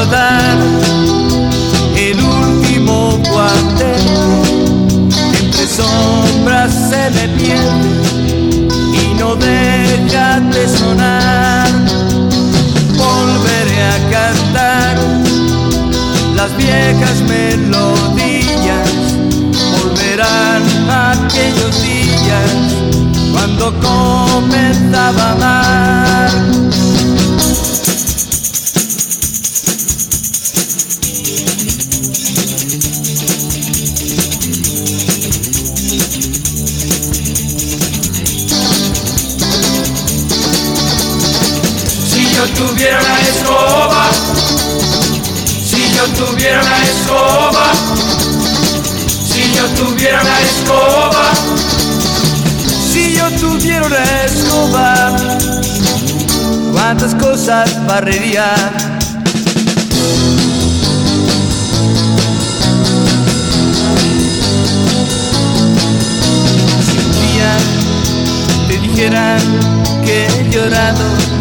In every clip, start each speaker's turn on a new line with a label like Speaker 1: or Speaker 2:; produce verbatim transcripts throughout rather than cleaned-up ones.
Speaker 1: guardar el último guante. Entre sombras se me pierde y no deja de sonar. Volveré a cantar las viejas melodías. Volverán aquellos días cuando comenzaba a amar. Si yo tuviera una escoba, si yo tuviera una escoba, si yo tuviera una escoba, si yo tuviera una escoba, cuántas cosas barrería. Si un día te dijeran que he llorado,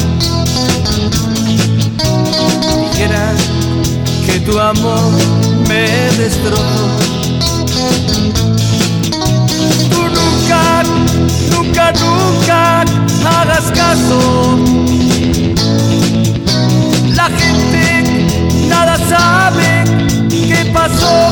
Speaker 1: dijeran que tu amor me destrozó, tú nunca, nunca, nunca hagas caso. La gente nada sabe qué pasó.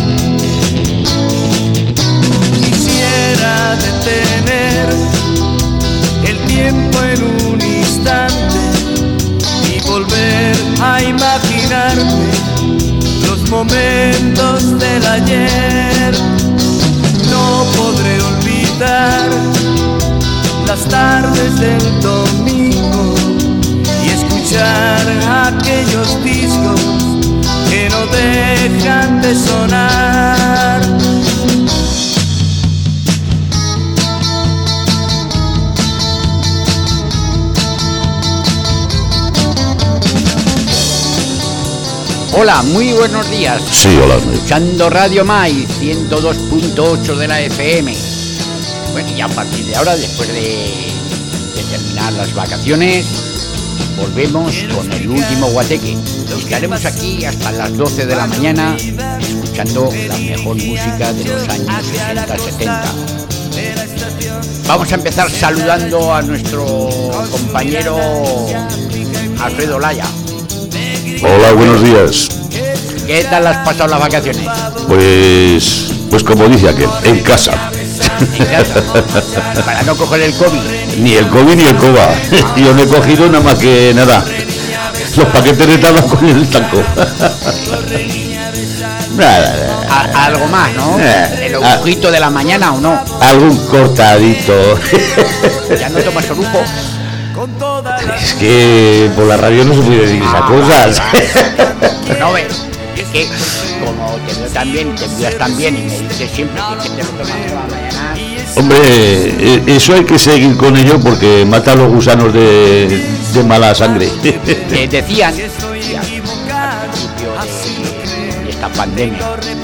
Speaker 1: Quisiera detener el tiempo en un instante y volver a imaginarme los momentos del ayer. No podré olvidar las tardes del domingo y escuchar aquellos discos que no dejan de sonar.
Speaker 2: Hola, muy buenos días.
Speaker 3: Sí, hola.
Speaker 2: Escuchando Radio Mai ciento dos punto ocho de la F M. Bueno, y a partir de ahora, después de, de terminar las vacaciones, volvemos con el último guateque. Estaremos aquí hasta las doce de la mañana escuchando la mejor música de los años sesenta setenta. Vamos a empezar saludando a nuestro compañero Alfredo Laya.
Speaker 3: Hola, buenos días.
Speaker 2: ¿Qué tal has pasado las vacaciones?
Speaker 3: Pues, pues como dice aquel, en casa.
Speaker 2: En casa, para no coger el COVID.
Speaker 3: Ni el COVID ni el coba. Yo no he cogido nada más que nada. Los paquetes de tabaco con el taco. Nada,
Speaker 2: A, algo más, ¿no? El ojito de la mañana o no.
Speaker 3: Algún cortadito.
Speaker 2: ¿Ya no tomas orujo?
Speaker 3: Es que por la radio no se puede decir esas cosas.
Speaker 2: No ves, es que como te veo tan bien, te cuidas tan bien y me dices siempre que te lo tomas por la mañana.
Speaker 3: Hombre, eso hay que seguir con ello porque mata a los gusanos de, de mala sangre.
Speaker 2: Eh, decían ya, al principio de, de esta pandemia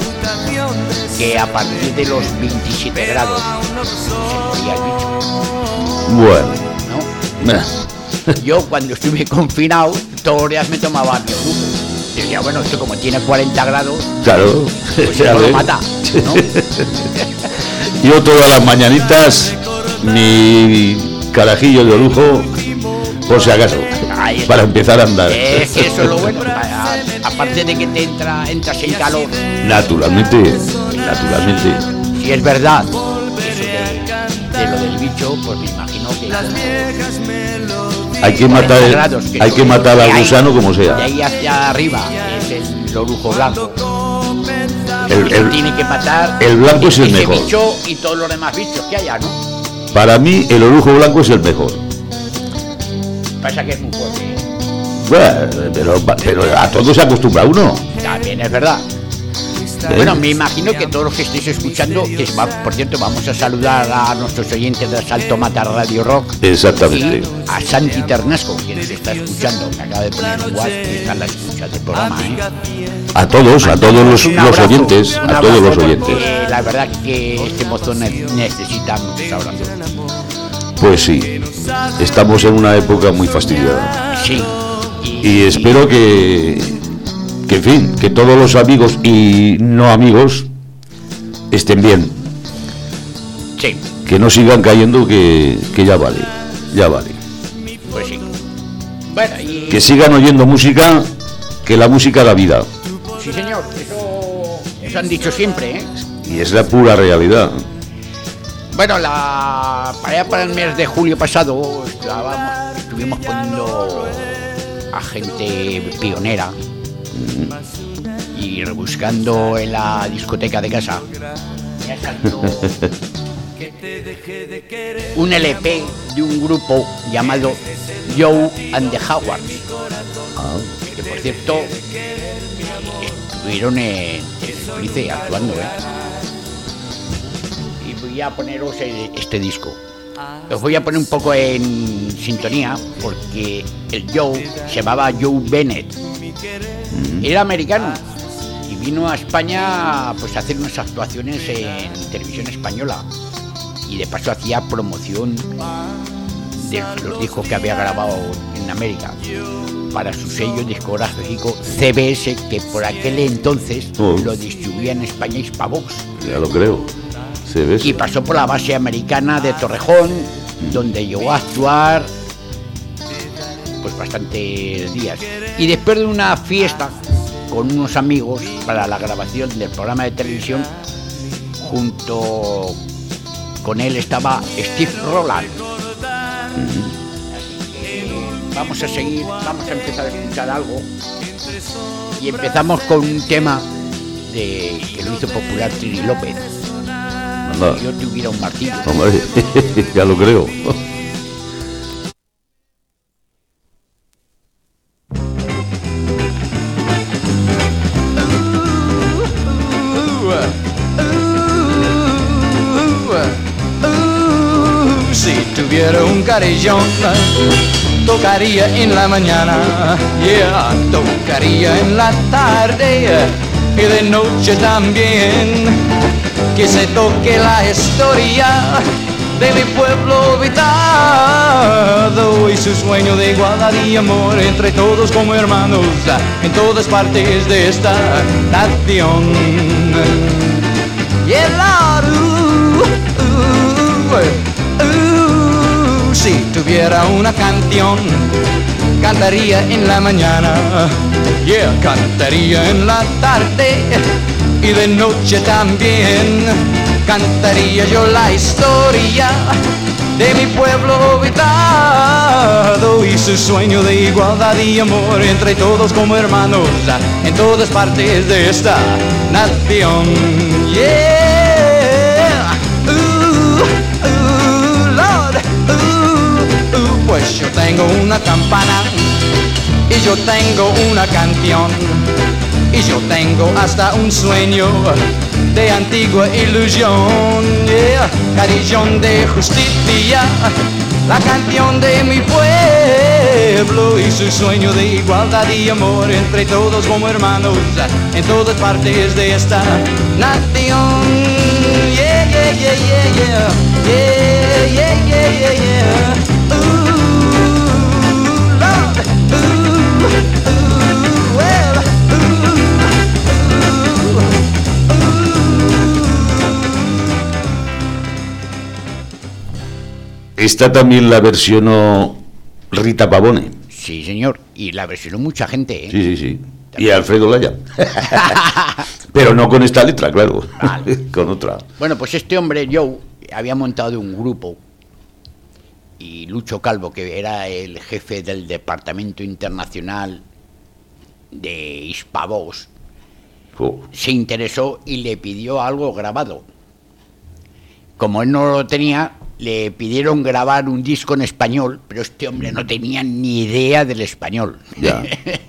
Speaker 2: que a partir de los veintisiete grados se moría el bicho.
Speaker 3: Bueno,
Speaker 2: ¿no?
Speaker 3: nah.
Speaker 2: Yo cuando estuve confinado todos los días me tomaba mi orujo. Decía, bueno, esto como tiene cuarenta grados,
Speaker 3: Claro,
Speaker 2: pues se lo mata, ¿no?
Speaker 3: Yo todas las mañanitas mi carajillo de lujo, por si acaso,
Speaker 2: Ahí
Speaker 3: para empezar a andar.
Speaker 2: Es que eso es lo bueno, a- aparte de que te entra, entras en calor.
Speaker 3: Naturalmente, naturalmente.
Speaker 2: Si es verdad, eso de, de lo del bicho, pues me imagino que
Speaker 3: Hay que matar, el-
Speaker 2: grados, que
Speaker 3: hay que matar
Speaker 2: de
Speaker 3: al
Speaker 2: ahí-
Speaker 3: gusano como
Speaker 2: de
Speaker 3: sea.
Speaker 2: ahí hacia arriba es el orujo blanco.
Speaker 3: El,
Speaker 2: El,
Speaker 3: el-
Speaker 2: tiene que matar
Speaker 3: el blanco es el
Speaker 2: ese
Speaker 3: mejor.
Speaker 2: bicho y todos los demás bichos que haya, ¿no?
Speaker 3: Para mí el orujo blanco es el mejor.
Speaker 2: Pasa que es muy fuerte.
Speaker 3: Bueno, pero, pero a todo se acostumbra uno.
Speaker 2: También es verdad.
Speaker 3: ¿Eh?
Speaker 2: Bueno, me imagino que todos los que estéis escuchando, que va- por cierto, vamos a saludar a nuestros oyentes de Asalto Mata Radio Rock.
Speaker 3: Exactamente.
Speaker 2: Y a Santi Ternasco, que nos está escuchando, me acaba de poner un WhatsApp y está en la escucha del programa, ¿eh?
Speaker 3: A todos, a todos los,
Speaker 2: Un
Speaker 3: los
Speaker 2: abrazo,
Speaker 3: oyentes,
Speaker 2: un
Speaker 3: a todos
Speaker 2: abrazo,
Speaker 3: los
Speaker 2: porque
Speaker 3: oyentes.
Speaker 2: la verdad que este mozo ne- necesita muchos abrazos.
Speaker 3: Pues sí, estamos en una época muy fastidiada.
Speaker 2: Sí.
Speaker 3: Y espero que, que en fin, que todos los amigos y no amigos estén bien.
Speaker 2: Sí.
Speaker 3: Que no sigan cayendo, que, que ya vale, ya vale.
Speaker 2: Pues sí. Bueno, y...
Speaker 3: Que sigan oyendo música, que la música da vida.
Speaker 2: Sí, señor, eso, eso han dicho siempre, ¿eh?
Speaker 3: Y es la pura realidad.
Speaker 2: Bueno, la para allá para el mes de julio pasado estábamos, estuvimos poniendo a gente pionera y rebuscando en la discoteca de casa. Me ha salido un L P de un grupo llamado Joe and the Howards, que por cierto estuvieron en Tenerife actuando, ¿eh? Y voy a poneros este disco. Os voy a poner un poco en sintonía porque el Joe se llamaba Joe Bennett. Era americano y vino a España pues a hacer unas actuaciones en televisión española y de paso hacía promoción de los discos que había grabado en América para su sello discográfico C B S, que por aquel entonces oh. lo distribuía en España Hispavox.
Speaker 3: Ya lo creo. C B S.
Speaker 2: Y pasó por la base americana de Torrejón, mm. donde llegó a actuar pues bastantes días. Y después de una fiesta con unos amigos para la grabación del programa de televisión, junto con él estaba Steve Roland. Mm. Vamos a seguir, vamos a empezar a escuchar algo y empezamos con un tema de, que lo hizo popular Trini López.
Speaker 3: Anda.
Speaker 2: Si yo tuviera un martillo.
Speaker 3: Hombre, ya lo creo.
Speaker 1: Si tuviera un carillón, tocaría en la mañana, yeah, tocaría en la tarde y de noche también. Que se toque la historia de mi pueblo habitado y su sueño de igualdad y amor entre todos como hermanos en todas partes de esta nación. Y el uh, uh, uh, si tuviera una canción, cantaría en la mañana, yeah, cantaría en la tarde y de noche también. Cantaría yo la historia de mi pueblo habitado y su sueño de igualdad y amor entre todos como hermanos en todas partes de esta nación. Yeah, uh, uh, Lord, uh, uh, pues yo tengo una campana y yo tengo una canción. Y yo tengo hasta un sueño de antigua ilusión, yeah. Carillón de justicia, la canción de mi pueblo y su sueño de igualdad y amor entre todos como hermanos en todas partes de esta nación. Yeah, yeah, yeah, yeah, yeah, yeah, yeah, yeah, yeah, yeah. Ooh, Lord, ooh, ooh, well.
Speaker 3: Esta también la versionó Rita Pavone.
Speaker 2: Sí, señor, y la versionó mucha gente, ¿eh?
Speaker 3: Sí, sí, sí. Y Alfredo Laya. Pero no con esta letra, claro. Vale. Con otra.
Speaker 2: Bueno, pues este hombre, Joe, había montado un grupo y Lucho Calvo, que era el jefe del departamento internacional de Hispavox, oh. se interesó y le pidió algo grabado. Como él no lo tenía, le pidieron grabar un disco en español, pero este hombre no tenía ni idea del español.
Speaker 3: Ya.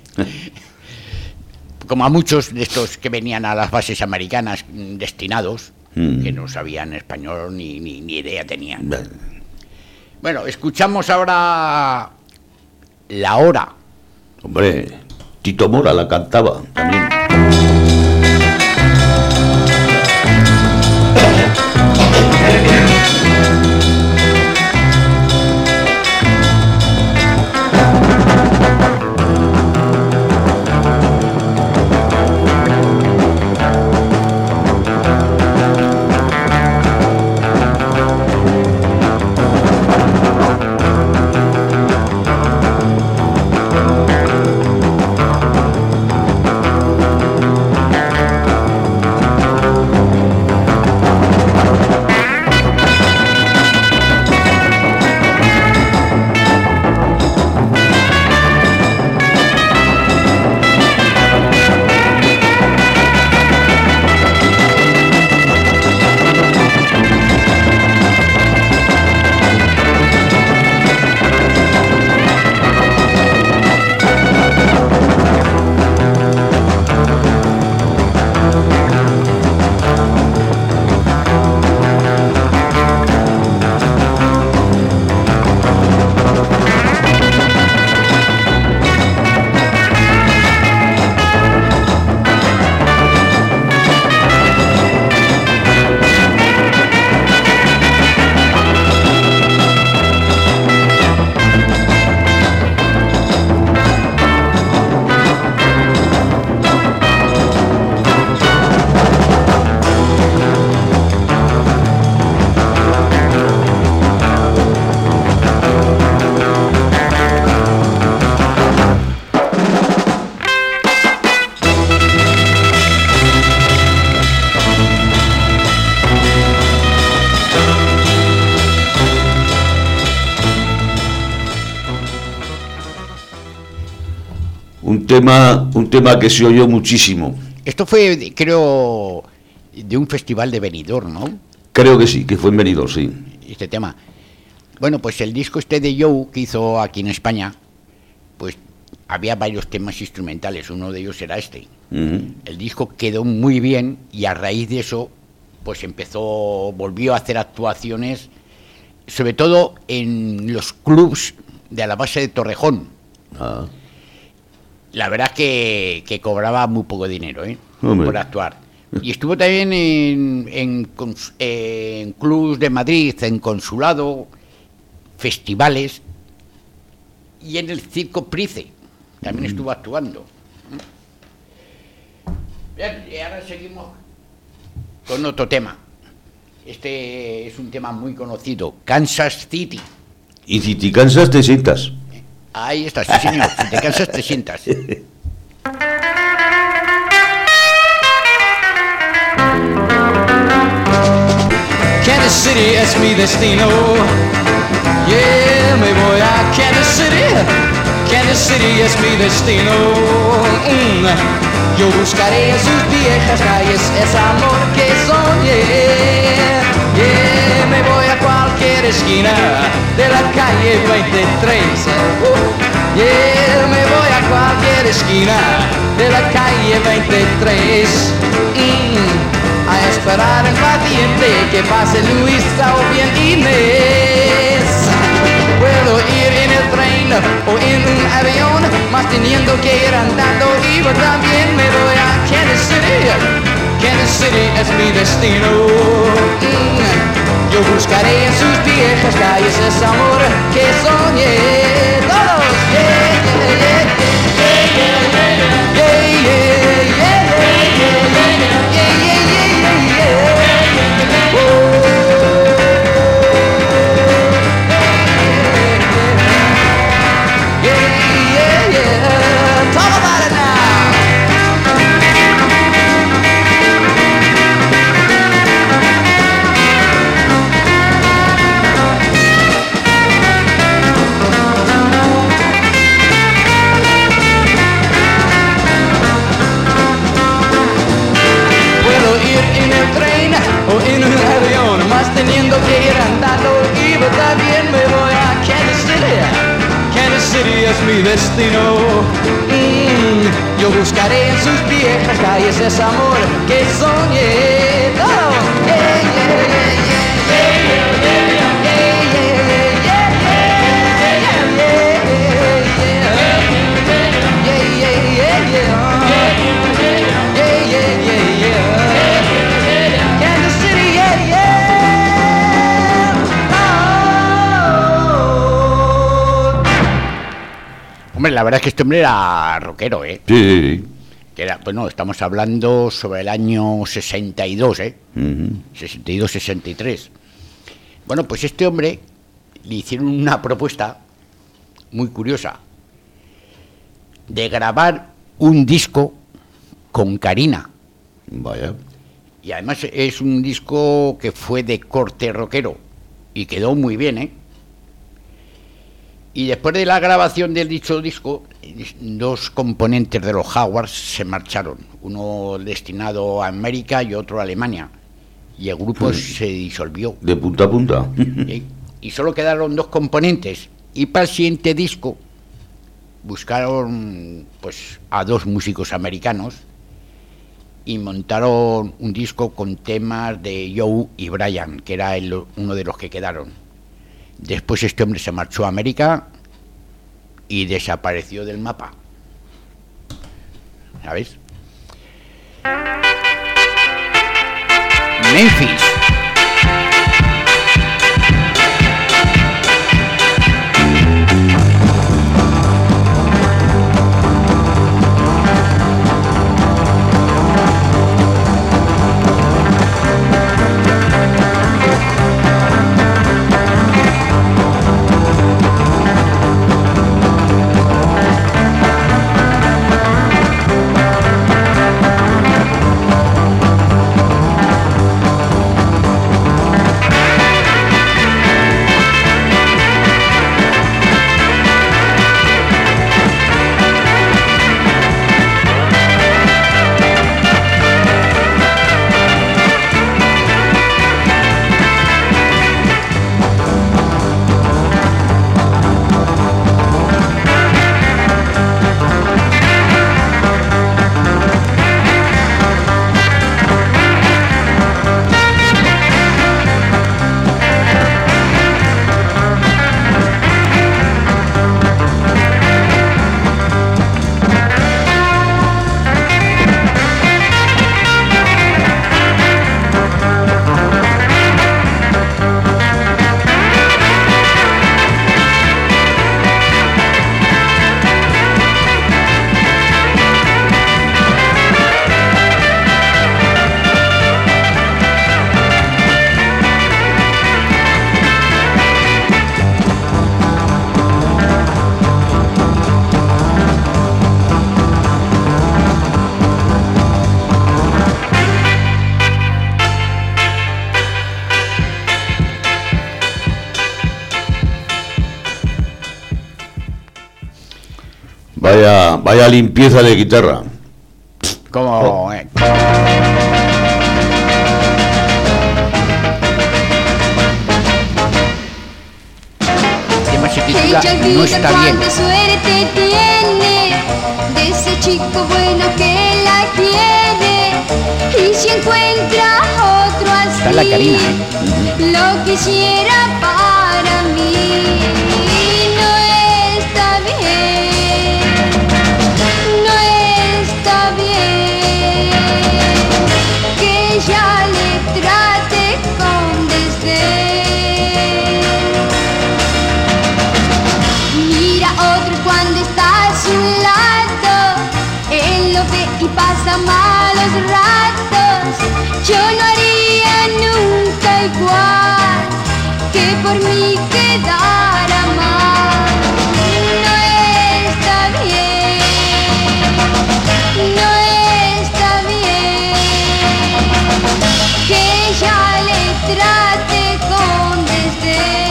Speaker 2: Como a muchos de estos que venían a las bases americanas destinados, mm. que no sabían español ni, ni, ni idea tenían.
Speaker 3: Bueno.
Speaker 2: Bueno, escuchamos ahora La Hora.
Speaker 3: Hombre, Tito Mora la cantaba también. un tema, un tema que se oyó muchísimo.
Speaker 2: Esto fue, creo, de un festival de Benidorm, ¿no?
Speaker 3: Creo que sí, que fue en Benidorm, sí.
Speaker 2: Este tema. Bueno, pues el disco este de Joe que hizo aquí en España, pues había varios temas instrumentales, uno de ellos era este. Uh-huh. El disco quedó muy bien y a raíz de eso, pues empezó, volvió a hacer actuaciones, sobre todo en los clubs de la base de Torrejón. Ah. La verdad es que, que cobraba muy poco dinero, ¿eh? Por actuar. Y estuvo también en, en, en clubs de Madrid, en Consulado, festivales, y en el Circo Price también estuvo actuando. Bien, y ahora seguimos con otro tema. Este es un tema muy conocido, Kansas City.
Speaker 3: Y si te cansas, te sientas.
Speaker 2: Ahí está, sí señor, si te cansas, te sientas.
Speaker 1: Kansas City es mi destino. Yeah, me voy a Kansas City. Kansas City es mi destino. Mm. Yo buscaré en sus viejas calles ese amor que soñé. Yeah, me voy a cualquier esquina de la calle veintitrés. Uh. Yeah, me voy a cualquier esquina de la calle veintitrés. Mm. A esperar impaciente que pase Luisa o bien Inés. Puedo ir en el tren o en un avión, más teniendo que ir andando, y yo también me voy a Kansas City. Kansas City es mi destino. Mm. Yo buscaré en sus viejas calles ese amor que soñé. Todos, yeah, yeah, yeah, yeah, yeah, yeah, yeah, yeah. Teniendo que ir andando, y yo también me voy a Kansas City. Kansas City es mi destino. Mm, yo buscaré en sus viejas calles ese amor que soñé. Oh, yeah, yeah, yeah, yeah, yeah, yeah,
Speaker 2: Hombre, la verdad es que este hombre era rockero, ¿eh?
Speaker 3: Sí.
Speaker 2: Que era, bueno, estamos hablando sobre el año sesenta y dos, ¿eh? Uh-huh. sesenta y dos, sesenta y tres. Bueno, pues este hombre le hicieron una propuesta muy curiosa de grabar un disco con Karina.
Speaker 3: Vaya.
Speaker 2: Y además es un disco que fue de corte rockero y quedó muy bien, ¿eh? Y después de la grabación del dicho disco, dos componentes de los Jaguars se marcharon, uno destinado a América y otro a Alemania, y el grupo hmm. se disolvió.
Speaker 3: De punta a punta.
Speaker 2: ¿Sí? Y solo quedaron dos componentes, y para el siguiente disco buscaron pues a dos músicos americanos y montaron un disco con temas de Joe y Brian, que era el, uno de los que quedaron. Después este hombre se marchó a América y desapareció del mapa. ¿Sabes? Memphis.
Speaker 3: Vaya, vaya limpieza de guitarra.
Speaker 2: Como...
Speaker 3: Oh.
Speaker 2: Eh, se titula No está bien.
Speaker 4: Cuánta suerte tiene de ese chico bueno que la quiere, y si encuentra otro así,
Speaker 2: está la Karina, ¿eh?
Speaker 4: lo quisiera para mí. No está bien, no está bien que ella le trate con desdén. Cuando está a su lado, él lo ve y pasa malos ratos. Yo no haría nunca igual que por mí quedara mal. No está bien, no está bien que ella le trate con desdén.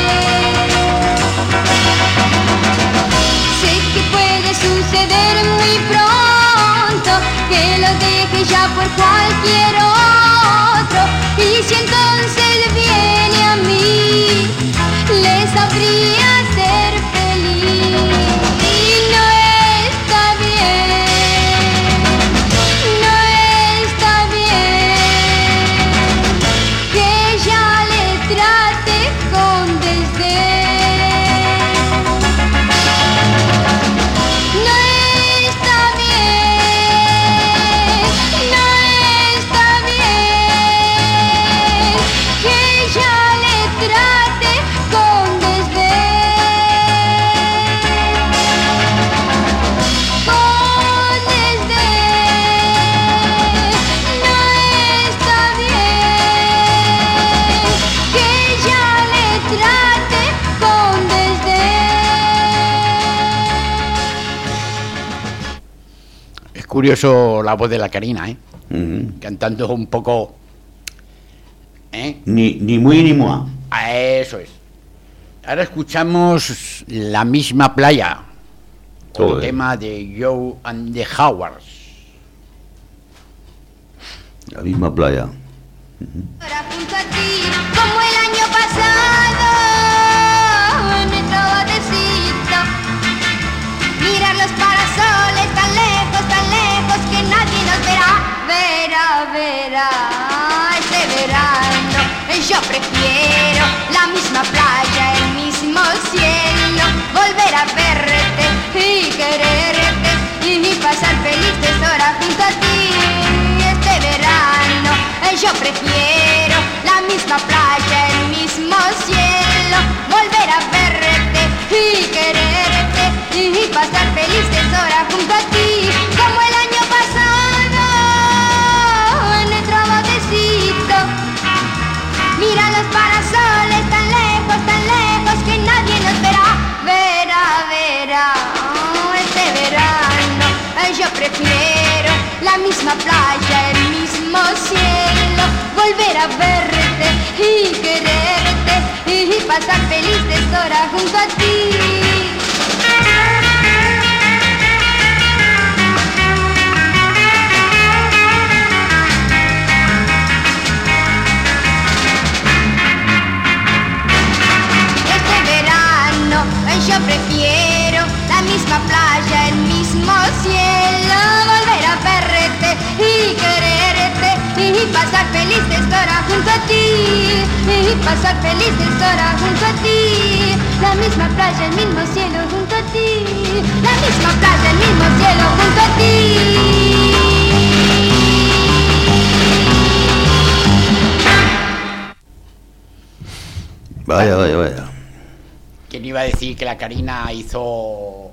Speaker 4: Suceder muy pronto que lo deje ya por cualquier otro, y si entonces viene a mí le sabría ser feliz. Y no está bien, no está bien que ella le trate con desdén.
Speaker 2: Curioso la voz de la Karina, ¿eh?
Speaker 3: Uh-huh.
Speaker 2: Cantando un poco... ¿eh?
Speaker 3: Ni, ni muy ni mua.
Speaker 2: Ah, eso es. Ahora escuchamos La misma playa, el tema de Joe and the Howards.
Speaker 3: La misma playa.
Speaker 4: Uh-huh. Ahora junto a ti, como el año pasado, en nuestro botecito, mirar los parasoles tan lejos, tan lejos que nadie nos verá. Verá, verá, este verano yo prefiero la misma playa, el mismo cielo, volver a verte y quererte y pasar felices horas junto a ti. Este verano yo prefiero la misma playa, el mismo cielo, volver a verte y quererte y pasar felices horas junto a ti, como el año pasado en nuestro botecito. Mira los parasoles tan lejos, tan lejos que nadie nos verá. Verá, verá, este verano yo prefiero la misma playa, el mismo cielo, volver a verte y quererte y pasar felices horas junto a ti. Yo prefiero la misma playa, el mismo cielo, volver a verte y quererte y pasar felices horas junto a ti, y pasar felices horas junto a ti. La misma playa, el mismo cielo junto a ti, la misma playa, el mismo cielo junto a ti.
Speaker 3: Vaya, vaya, vaya.
Speaker 2: ¿Quién iba a decir que la Karina hizo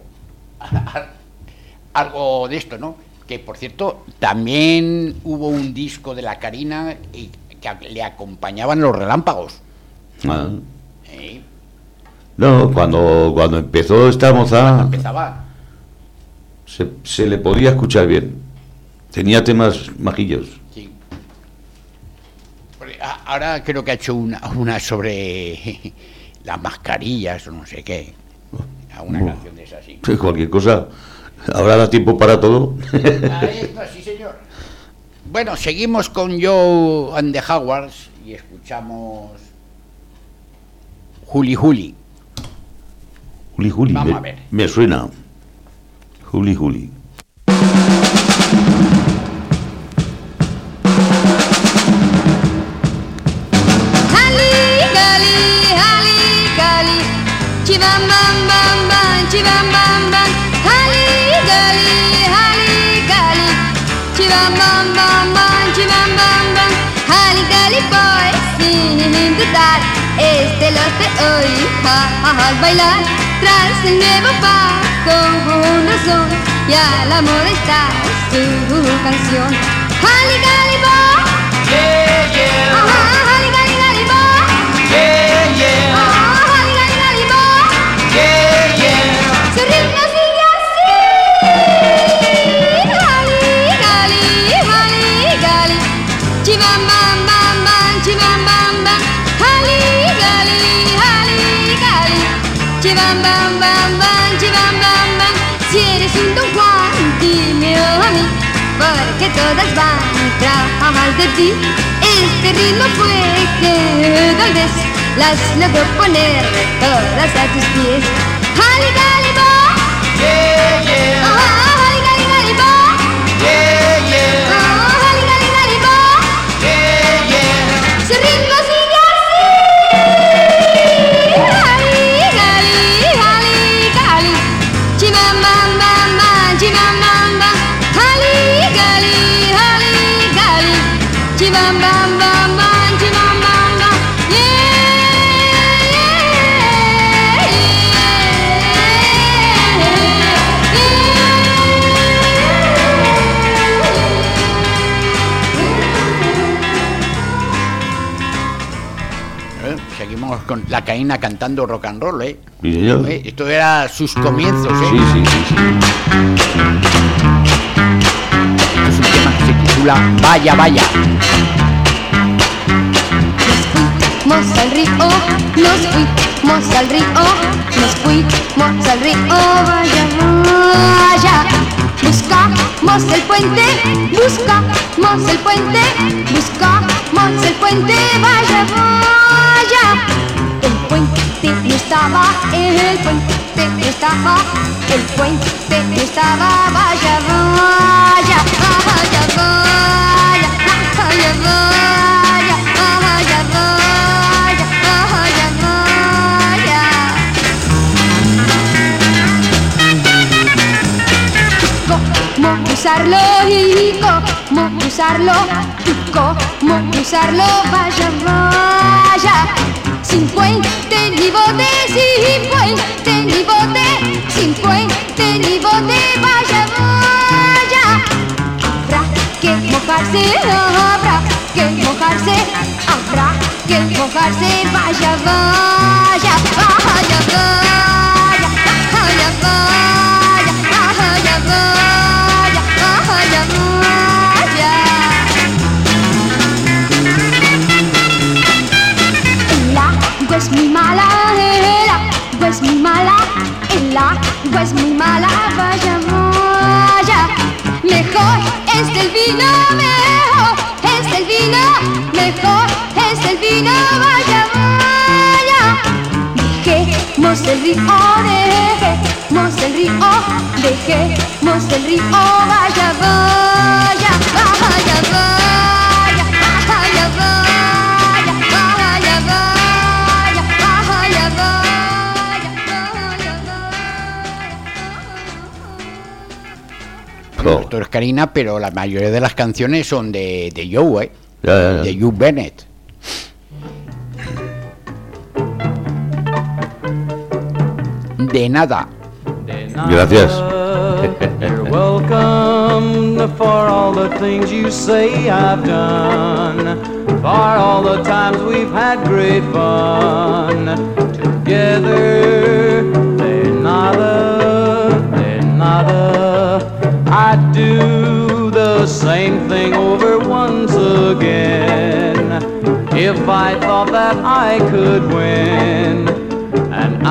Speaker 2: algo de esto, no? Que, por cierto, también hubo un disco de la Karina y que le acompañaban los relámpagos.
Speaker 3: Ah.
Speaker 2: ¿Eh?
Speaker 3: No, cuando, cuando empezó esta moza...
Speaker 2: Cuando empezaba.
Speaker 3: Se, se le podía escuchar bien. Tenía temas majillos.
Speaker 2: Sí. Ahora creo que ha hecho una, una sobre... las mascarillas o no sé qué, a una
Speaker 3: oh.
Speaker 2: canción de esa así.
Speaker 3: Cualquier cosa Ahora da tiempo para todo.
Speaker 2: Ahí está, sí señor. Bueno, seguimos con Joe and the Howards y escuchamos Juli Juli.
Speaker 3: Juli Juli,
Speaker 2: Vamos
Speaker 3: me,
Speaker 2: a ver.
Speaker 3: me suena. Juli Juli.
Speaker 4: Chibam bam bam bam, chibam bam bam, hali gali, hali gali. Chibam bam bam bam, chibam bam bam, hali gali boy, sin dudar. Este los de hoy, ja, ja, ja, bailar tras el nuevo paso con razón. Y al amor está su canción. Hali gali boy, yeah yeah. Ajá, hali gali gali boy, yeah yeah. Ajá. Su ritmo sigue así. Gali, gali, gali, gali. Chibam bam bam bam, chibam bam bam. Gali, gali, gali, gali. Chibam bam bam bam, chibam bam bam. Si eres un Don Juan, dime a mí, porque todas van tras de ti. Este ritmo fue que tal vez las logró poner todas a tus pies. Hali gali bo, yeah yeah. Ah, hali gali gali bo, yeah yeah. Ah, hali gali gali bo, yeah yeah. Su ritmo sigue así. Hali gali, hali gali. Chibam bam bam bam, chibam bam bam. Hali gali, hali gali. Chibam bam bam bam, chibam bam bam.
Speaker 2: Seguimos con la Caína cantando rock and roll, ¿eh?
Speaker 3: Sí, señor.
Speaker 2: ¿Eh? Esto era sus comienzos, ¿eh?
Speaker 3: Sí, sí, sí, sí.
Speaker 2: Es un tema que se titula Vaya, vaya.
Speaker 4: Nos fuimos al río, nos fuimos al río, nos fuimos al río, vaya, vaya. Buscamos el puente, buscamos el puente, buscamos el puente, vaya, vaya. El puente no estaba, el puente no estaba, el puente no estaba, vaya, vaya, vaya, vaya, vaya, vaya, vaya, vaya, vaya, vaya. Cómo usarlo y cómo usarlo, y cómo usarlo, vaya, vaya. Sin puente ni bote, sin puente ni bote, sin puente ni bote, vaya, vaya. Habrá que mojarse, habrá que mojarse, habrá que mojarse, vaya, vaya, vaya, vaya, vaya, vaya, vaya, vaya, vaya, vaya. El agua es muy mala, el agua es muy mala, el agua es muy mala, vaya, vaya. Mejor es el vino, mejor es el vino, mejor es el vino, vaya, vaya. Dejemos el río, dejemos el río, dejemos el río, vaya, vaya, vaya, vaya, vaya, vaya, vaya, vaya, vaya, vaya.
Speaker 2: Bueno, esto es Karina, pero la mayoría de las canciones son de, de Joe, ¿eh?
Speaker 3: Ya, ya, ya.
Speaker 2: De Joe Bennett. De nada.
Speaker 3: Gracias.
Speaker 5: You're welcome for all the things you say I've done, for all the times we've had great fun together. De nada, de nada. I'd do the same thing over once again if I thought that I could win. And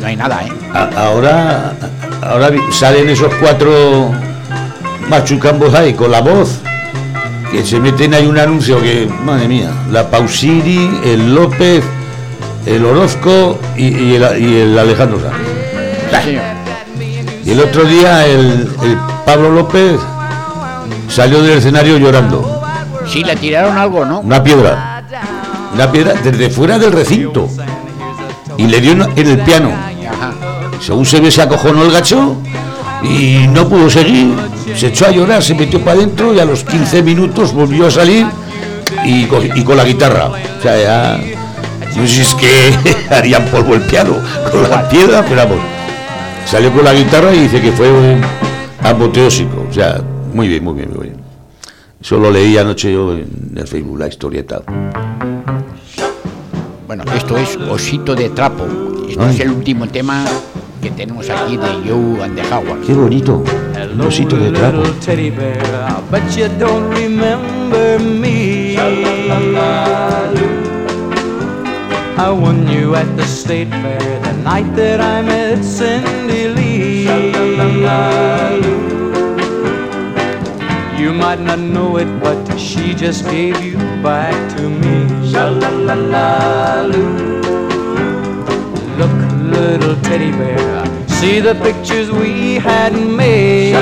Speaker 2: no hay nada, ¿eh?
Speaker 3: A- ahora, ahora vi- salen esos cuatro machucambos ahí con la voz, que se meten ahí un anuncio que, madre mía, la Pausiri, el López, el Orozco y, y el, y el Alejandro Sanz.
Speaker 2: Sí, señor.
Speaker 3: Y el otro día el, el Pablo López salió del escenario llorando.
Speaker 2: Sí, le tiraron algo, ¿no?
Speaker 3: Una piedra. Una piedra desde fuera del recinto. Y le dio en en el piano.
Speaker 2: Ajá.
Speaker 3: Según se ve, se acojonó el gacho y no pudo seguir. Se echó a llorar, se metió para adentro y a los quince minutos volvió a salir y, co- y con la guitarra. O sea, ya. No sé si es que harían polvo el piano con la piedra, pero vamos. Salió con la guitarra y dice que fue un apoteósico. O sea, muy bien, muy bien, muy bien. Eso lo leí anoche yo en el Facebook, la historieta.
Speaker 2: Bueno, esto es Osito de Trapo. Este
Speaker 3: Ay.
Speaker 2: es el último tema que tenemos aquí de Joe and the Howard.
Speaker 3: Qué bonito. Un osito de trapo.
Speaker 5: Little teddy bear, I bet you don't remember me. I won you at the state fair the night that I met Cindy Lee. You might not know it, but she just gave you back to me. Look, little teddy bear, see the pictures we had made.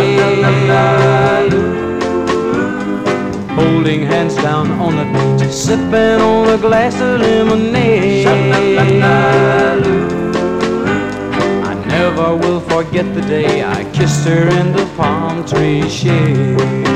Speaker 5: Holding hands down on the beach, sipping on a glass of lemonade. I never will forget the day I kissed her in the palm tree shade.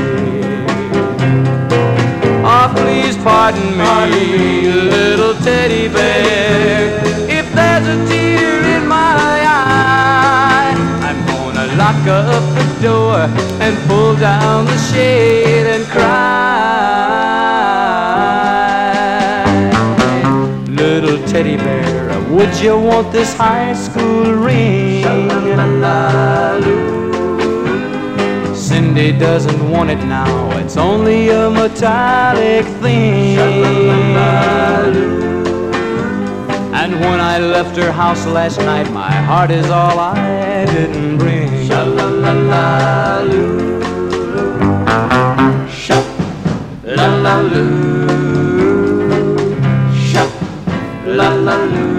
Speaker 5: Ah, please pardon me, little teddy bear, if there's a tear in my eye. I'm gonna lock up the door and pull down the shade and cry. Little teddy bear, would you want this high school ring? Cindy doesn't want it now, it's only a metallic thing. And when I left her house last night, my heart is all I didn't bring. Sha-la-la-la-loo, sha-la-la-loo, sha-la-la-loo.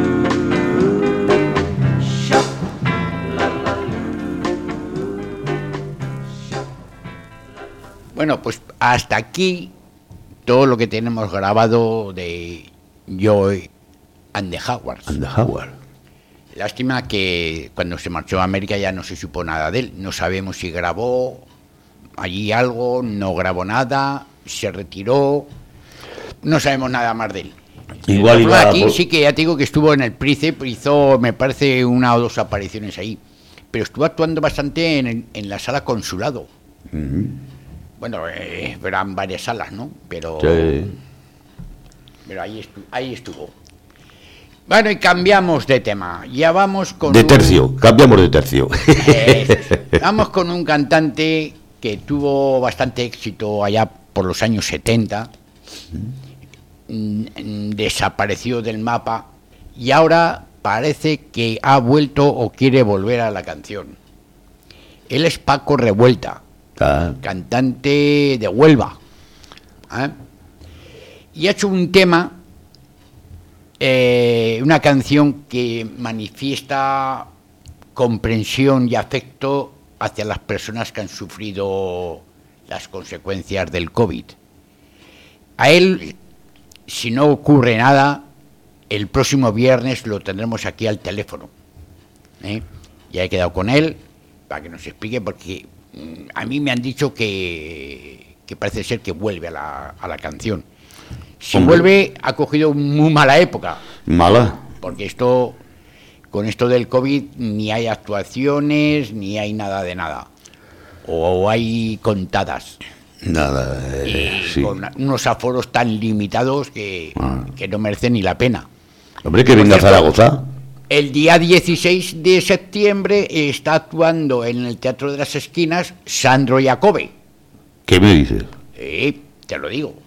Speaker 2: Bueno, pues hasta aquí todo lo que tenemos grabado de Joe and the Howard.
Speaker 3: And the Howard.
Speaker 2: Lástima que cuando se marchó a América ya no se supo nada de él. No sabemos si grabó allí algo, no grabó nada, se retiró. No sabemos nada más de él.
Speaker 3: Igual
Speaker 2: Pero
Speaker 3: iba
Speaker 2: aquí
Speaker 3: por-
Speaker 2: sí que ya te digo que estuvo en el Príncipe, hizo, me parece, una o dos apariciones ahí. Pero estuvo actuando bastante en, en la sala Consulado.
Speaker 3: Ujú.
Speaker 2: Bueno, eh, eran varias salas, ¿no? Pero,
Speaker 3: Sí.
Speaker 2: pero ahí, estu- ahí estuvo. Bueno, y cambiamos de tema. Ya vamos con...
Speaker 3: De
Speaker 2: un-
Speaker 3: tercio, cambiamos de tercio.
Speaker 2: Eh, vamos con un cantante que tuvo bastante éxito allá por los años setenta. Mm, Desapareció del mapa y ahora parece que ha vuelto o quiere volver a la canción. Él es Paco Revuelta,
Speaker 3: Ah,
Speaker 2: cantante de Huelva, ¿eh? Y ha hecho un tema, eh, una canción que manifiesta comprensión y afecto hacia las personas que han sufrido las consecuencias del COVID. A él, si no ocurre nada, el próximo viernes lo tendremos aquí al teléfono, ¿eh? Ya he quedado con él para que nos explique, porque mm, a mí me han dicho que, que parece ser que vuelve a la, a la canción. Si
Speaker 3: Hombre.
Speaker 2: vuelve, ha cogido muy mala época,
Speaker 3: mala.
Speaker 2: porque esto, con esto del COVID, ni hay actuaciones, ni hay nada de nada. O hay contadas.
Speaker 3: Nada. eh,
Speaker 2: Y
Speaker 3: sí.
Speaker 2: con unos aforos tan limitados que,
Speaker 3: Ah.
Speaker 2: que no merecen ni la pena.
Speaker 3: Hombre, que venga a
Speaker 2: Por cierto,
Speaker 3: Zaragoza.
Speaker 2: El día dieciséis de septiembre está actuando en el Teatro de las Esquinas Sandro Jacobe.
Speaker 3: ¿Qué me dices?
Speaker 2: Eh, te lo digo.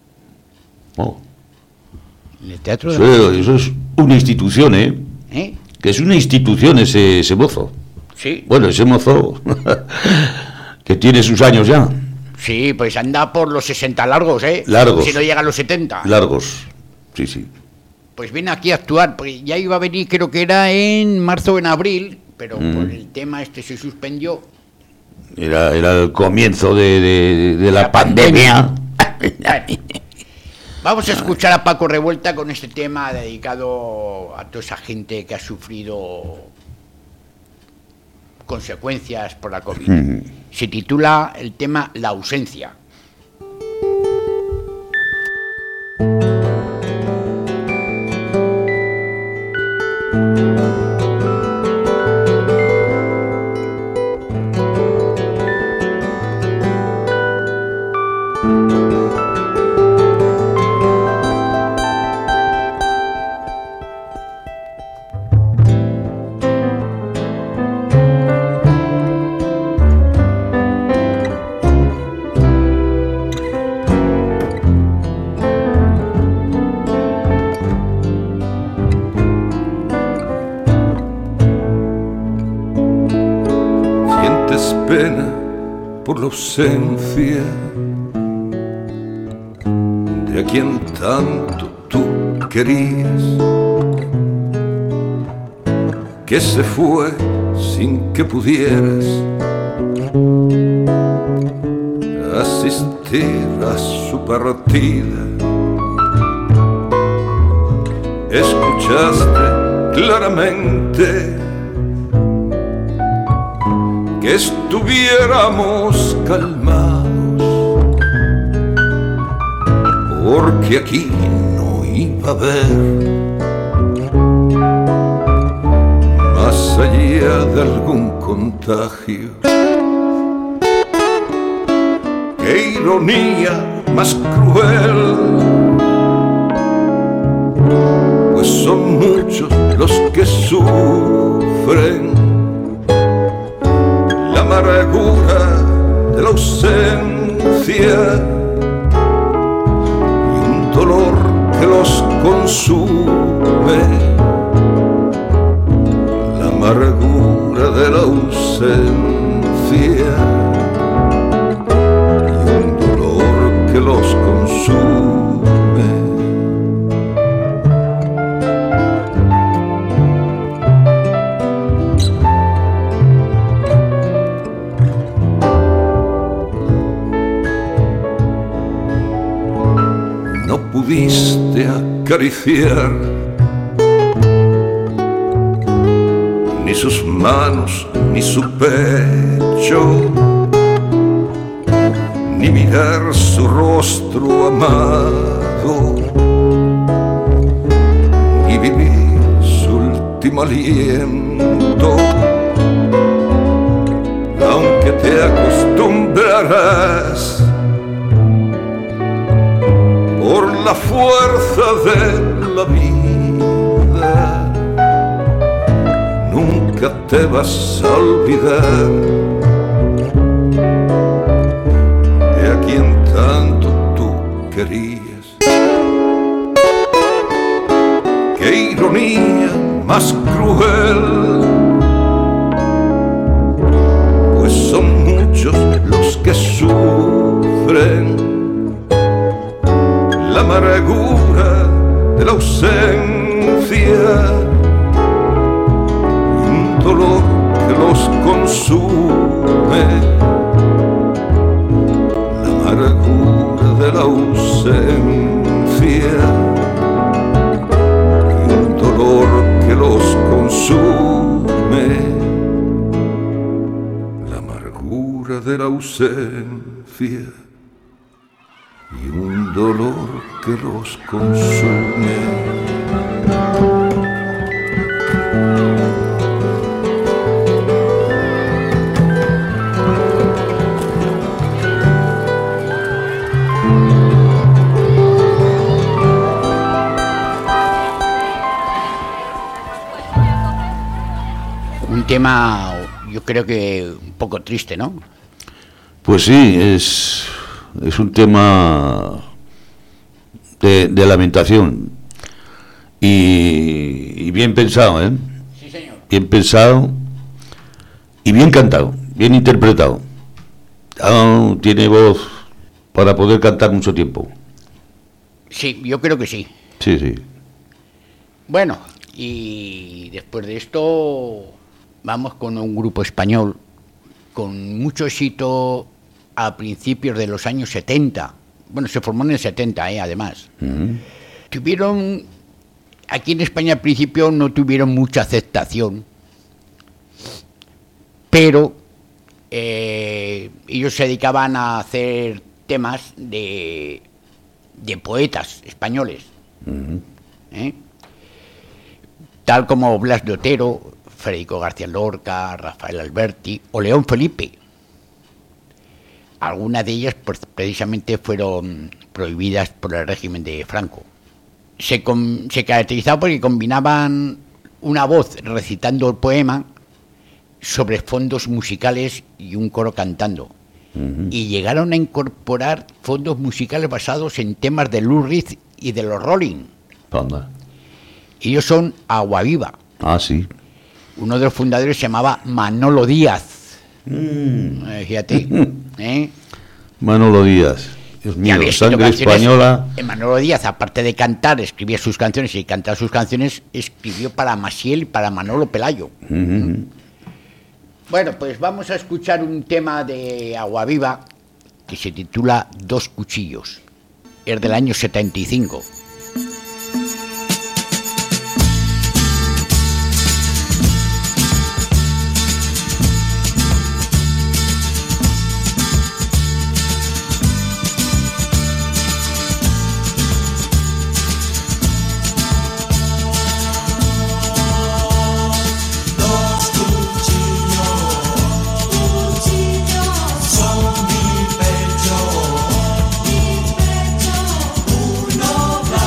Speaker 3: Oh,
Speaker 2: En el Teatro de
Speaker 3: eso, eso es una institución, ¿eh?
Speaker 2: ¿Eh?
Speaker 3: que es una institución ese, ese mozo.
Speaker 2: Sí.
Speaker 3: Bueno, ese mozo que tiene sus años ya.
Speaker 2: Sí, pues anda por los sesenta largos, ¿eh?
Speaker 3: Largos.
Speaker 2: Si no llega a los setenta.
Speaker 3: Largos, sí, sí.
Speaker 2: Pues viene aquí a actuar, porque ya iba a venir, creo que era en marzo o en abril, pero mm. por el tema este se suspendió.
Speaker 3: Era, era el comienzo de, de, de la, la pandemia. pandemia.
Speaker 2: Vamos a escuchar a Paco Revuelta con este tema dedicado a toda esa gente que ha sufrido consecuencias por la COVID. Mm. Se titula el tema La ausencia.
Speaker 6: Ausencia de a quien tanto tú querías, que se fue sin que pudieras asistir a su partida. Escuchaste claramente que estuviéramos calmados, porque aquí no iba a haber más allá de algún contagio. Qué ironía más cruel, pues son muchos los que sufren la amargura de la ausencia y un dolor que los consume, la amargura de la ausencia y un dolor que los consume. Pudiste acariciar ni sus manos, ni su pecho, ni mirar su rostro amado, ni vivir su último aliento, aunque te acostumbrarás por la fuerza de la vida, nunca te vas a olvidar de a quien tanto tú querías. Qué ironía más cruel, pues son muchos los que sufren la amargura de la ausencia y un dolor que los consume, la amargura de la ausencia y un dolor que los consume, la amargura de la ausencia y un dolor que los consume.
Speaker 2: Un tema, yo creo que un poco triste, ¿no?
Speaker 3: Pues sí, es... es un tema de, de lamentación y, y bien pensado, ¿eh?
Speaker 2: Sí,
Speaker 3: bien pensado y bien cantado, bien interpretado. Ah, tiene voz para poder cantar mucho tiempo.
Speaker 2: Sí, yo creo que sí.
Speaker 3: Sí, sí.
Speaker 2: Bueno, y después de esto vamos con un grupo español con mucho éxito a principios de los años setenta. Bueno, se formó en el setenta, ¿eh? Además. Uh-huh. Tuvieron, aquí en España al principio no tuvieron mucha aceptación, pero eh, ellos se dedicaban a hacer temas de, de poetas españoles. Uh-huh. ¿Eh? Tal como Blas de Otero, Federico García Lorca, Rafael Alberti o León Felipe. Algunas de ellas pues, precisamente fueron prohibidas por el régimen de Franco. Se, com- se caracterizaban porque combinaban una voz recitando el poema sobre fondos musicales y un coro cantando. Uh-huh. Y llegaron a incorporar fondos musicales basados en temas de Lou Reed y de los Rolling.
Speaker 3: Panda.
Speaker 2: Ellos son Agua Viva.
Speaker 3: Ah, sí.
Speaker 2: Uno de los fundadores se llamaba Manolo Díaz. Mm. Eh, fíjate. ¿eh?
Speaker 3: Manolo Díaz. Dios mío, sangre española.
Speaker 2: Manolo Díaz, aparte de cantar, escribía sus canciones y cantar sus canciones, escribió para Maciel y para Manolo Pelayo. Uh-huh. Bueno, pues vamos a escuchar un tema de Agua Viva que se titula Dos Cuchillos. Es del año setenta y cinco.
Speaker 7: Son mi pecho, mi pecho, uno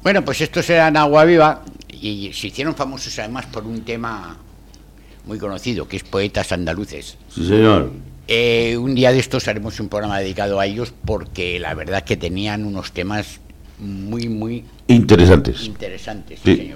Speaker 2: Bueno, pues estos eran Agua Viva y se hicieron famosos además por un tema muy conocido, que es Poetas Andaluces.
Speaker 3: Sí, señor.
Speaker 2: Eh, un día de estos haremos un programa dedicado a ellos porque la verdad es que tenían unos temas muy, muy
Speaker 3: Interesantes.
Speaker 2: interesantes,
Speaker 3: Sí.
Speaker 2: sí, señor.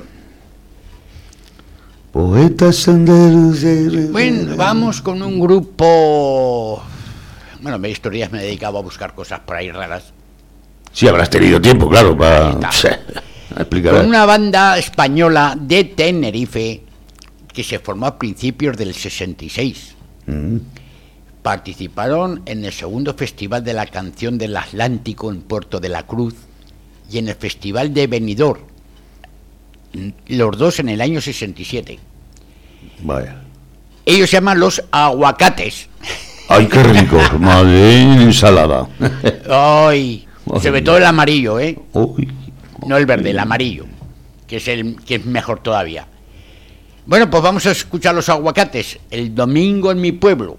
Speaker 3: Poetas andaluces.
Speaker 2: Bueno, vamos con un grupo... Bueno, me estos días me he dedicado a buscar cosas por ahí raras.
Speaker 3: Sí, habrás tenido tiempo, claro, para
Speaker 2: Ahí está.
Speaker 3: explicar.
Speaker 2: Con una banda española de Tenerife que se formó a principios del sesenta y seis.
Speaker 3: Mm.
Speaker 2: Participaron en el segundo Festival de la Canción del Atlántico en Puerto de la Cruz y en el Festival de Benidorm, los dos en el año sesenta y siete.
Speaker 3: Vaya.
Speaker 2: Ellos se llaman Los Aguacates.
Speaker 3: Ay, qué rico, madre, ensalada.
Speaker 2: Ay,
Speaker 3: Madre
Speaker 2: sobre
Speaker 3: mía.
Speaker 2: todo el amarillo, ¿eh?
Speaker 3: Uy.
Speaker 2: No el verde, el amarillo, que es el que es mejor todavía. Bueno, pues vamos a escuchar Los Aguacates, el domingo en mi pueblo.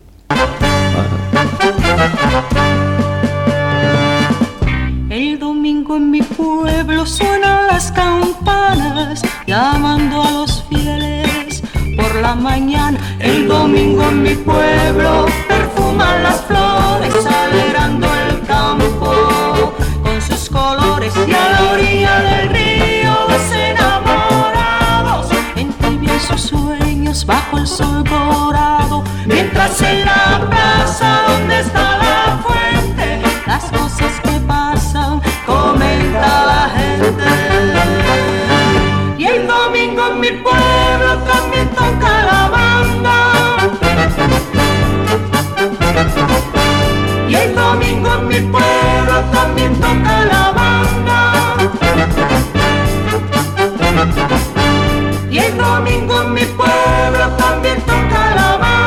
Speaker 7: El domingo en mi pueblo suenan las campanas, llamando a los fieles por la mañana. El domingo en mi pueblo perfuman las flores, alegrando el campo con sus colores. Y a la orilla del río dos enamorados entibian sus sueños bajo el sol dorado, mientras en la plaza donde está la fuente las cosas que pasan comenta la gente. Y el domingo en mi pueblo también toca la banda. Y el domingo en mi pueblo también toca la banda. Y el domingo en mi pueblo también toca la banda.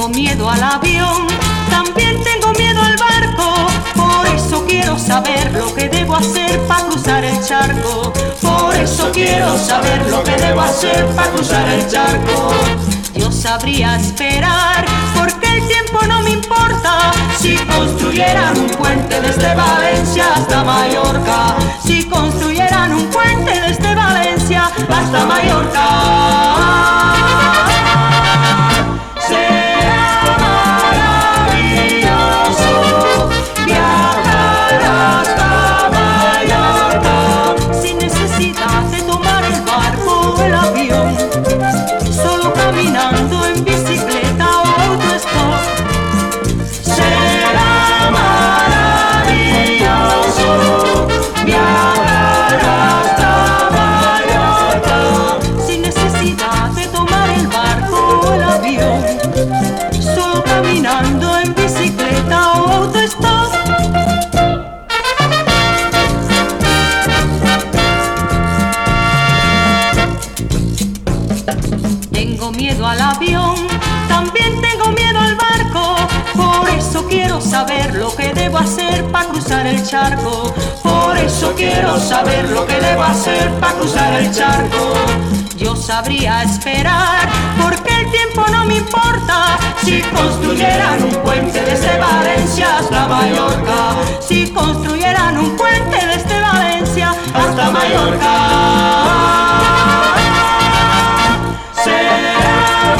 Speaker 7: Tengo miedo al avión, también tengo miedo al barco. Por eso quiero saber lo que debo hacer para cruzar el charco. Por eso quiero saber lo que debo hacer para cruzar el charco. Yo sabría esperar, porque el tiempo no me importa. Si construyeran un puente desde Valencia hasta Mallorca. Si construyeran un puente desde Valencia hasta Mallorca. Será maravilloso viajar hasta Mallorca sin necesidad de tomar el barco o el avión, solo caminando en bicicleta o autostop. Será maravilloso viajar hasta Mallorca sin necesidad de tomar el barco o el avión, solo caminando en bicicleta o autostop. Tengo miedo al avión, también tengo miedo al barco. Por eso quiero saber lo que debo hacer para cruzar el charco. Por eso quiero saber lo que debo hacer para cruzar el charco. Yo sabría esperar, porque el tiempo no me importa. Si construyeran un puente desde Valencia hasta Mallorca. Si construyeran un puente desde Valencia hasta Mallorca. Será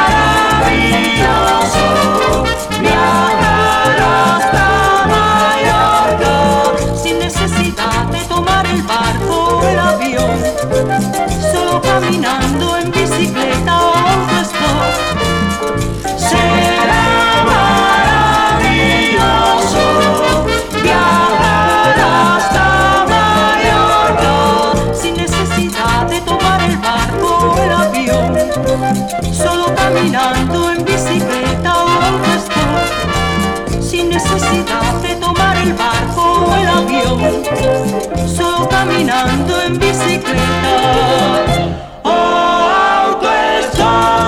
Speaker 7: maravilloso viajar hasta Mallorca sin necesidad de tomar el barco o el avión, solo caminando en bicicleta o autostop. Será maravilloso viajar hasta Mallorca sin necesidad de tomar el barco o el avión, solo caminando en bicicleta o autostop. Sin necesidad de tomar el barco o el avión, solo caminando en bicicleta o autostop.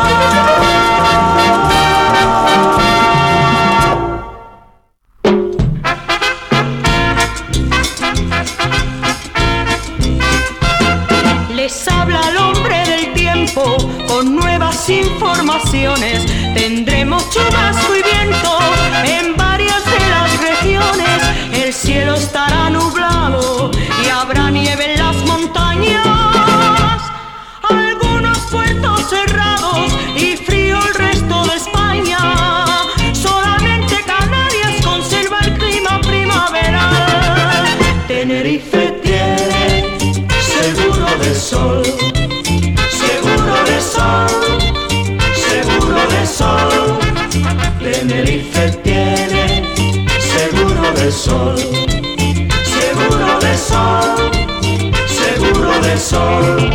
Speaker 7: Les habla el hombre del tiempo con nuevas informaciones. Tendremos chubasco y viento en varias de las regiones. El cielo estará nublado y habrá nieve en las montañas. Algunos puertos cerrados y frío el resto de España. Solamente Canarias conserva el clima primaveral. Tenerife tiene seguro de sol, seguro de sol, seguro de sol. Tenerife tiene seguro de sol, seguro de sol, seguro de sol.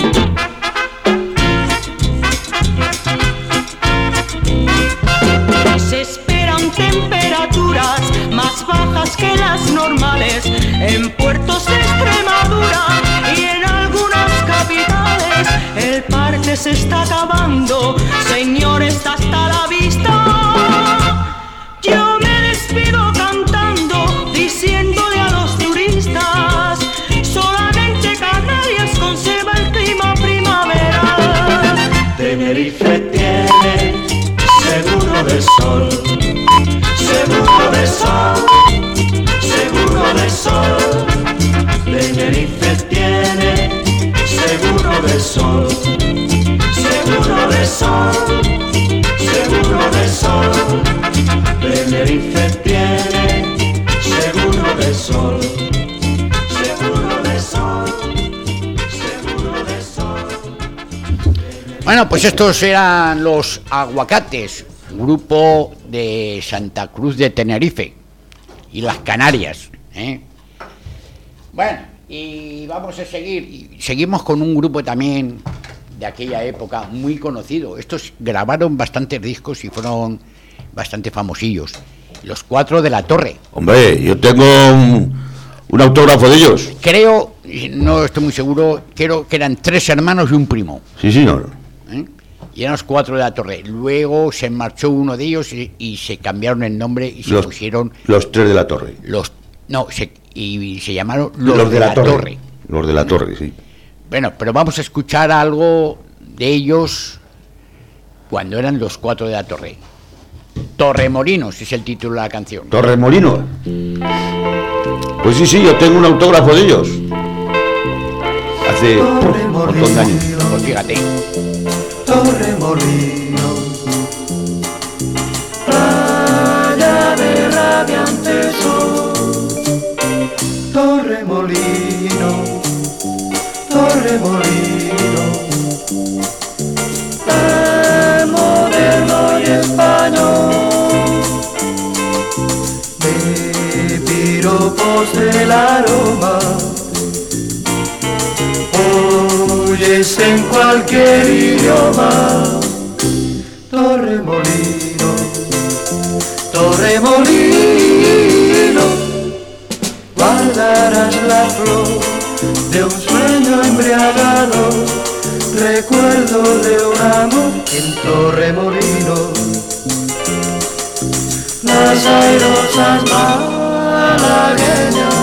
Speaker 7: Se esperan temperaturas más bajas que las normales en puertos de Extremadura y en algunas capitales. El parque se está acabando, señores, hasta la vista. Yo me despido cantando, diciéndole a los turistas, solamente Canarias conserva el clima primaveral. Tenerife tiene seguro de sol, seguro de sol, seguro de sol. Tenerife tiene seguro de sol, seguro de sol, seguro de sol. Tenerife tiene seguro de sol, seguro de sol, seguro de sol.
Speaker 2: Bueno, pues estos eran los Aguacates, grupo de Santa Cruz de Tenerife y las Canarias, ¿eh? Bueno, y vamos a seguir. Seguimos con un grupo también de aquella época muy conocido. Estos grabaron bastantes discos y fueron bastante famosillos. Los Cuatro de la Torre.
Speaker 3: Hombre, yo tengo un, un autógrafo de ellos.
Speaker 2: Creo, no estoy muy seguro, creo que eran tres hermanos y un primo.
Speaker 3: Sí, señor.
Speaker 2: ¿Eh? Y eran los cuatro de la Torre. Luego se marchó uno de ellos y, y se cambiaron el nombre y se
Speaker 3: Los,
Speaker 2: pusieron
Speaker 3: los tres de la Torre.
Speaker 2: los no se, y se llamaron los,
Speaker 3: Los
Speaker 2: de, la, torre.
Speaker 3: Los de la Torre, sí.
Speaker 2: Bueno, pero vamos a escuchar algo de ellos cuando eran los cuatro de la Torre. Torremolinos es el título de la canción.
Speaker 3: Torremolinos. Pues sí, sí, yo tengo un autógrafo de ellos. Hace un montón de años.
Speaker 2: Pues fíjate.
Speaker 8: Torremolino, playa de radiante sol. Torremolino, Torremolino, tan moderno y español. De piropos del aroma oyes en cualquier idioma. Torremolino, Torremolino, guardarás la flor de un sueño embriagado, recuerdo de un amor en Torremolino. Las airosas malagueñas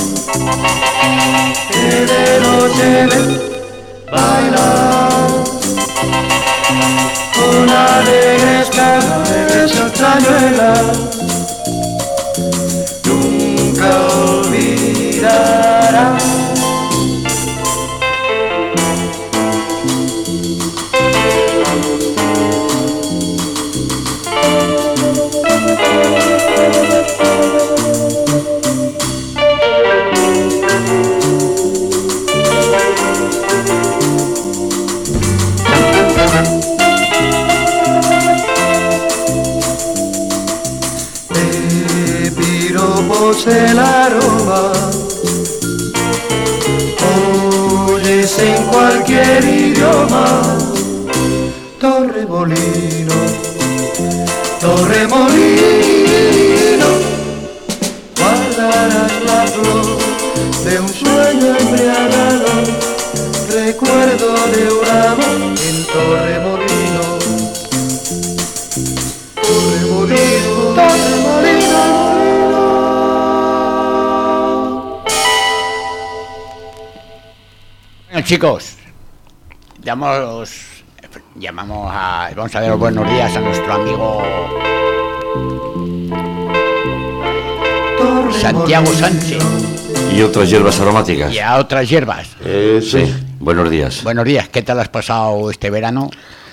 Speaker 8: que de noche ven bailar con alegres cabezas trañuelas, nunca olvidarás. De piropos el aroma oyes en cualquier idioma. Torremolino, Torremolino, guardarás la flor de un sueño embriagado, recuerdo de un amor en Torremolino. Torremolino, Torremolino.
Speaker 2: Bueno, chicos, llamamos, llamamos a, vamos a dar los buenos días a nuestro amigo Santiago Sánchez
Speaker 9: Y otras hierbas aromáticas.
Speaker 2: y a otras hierbas.
Speaker 3: Eh, sí.
Speaker 9: Sí, buenos días.
Speaker 2: Buenos días, ¿qué tal has pasado este verano?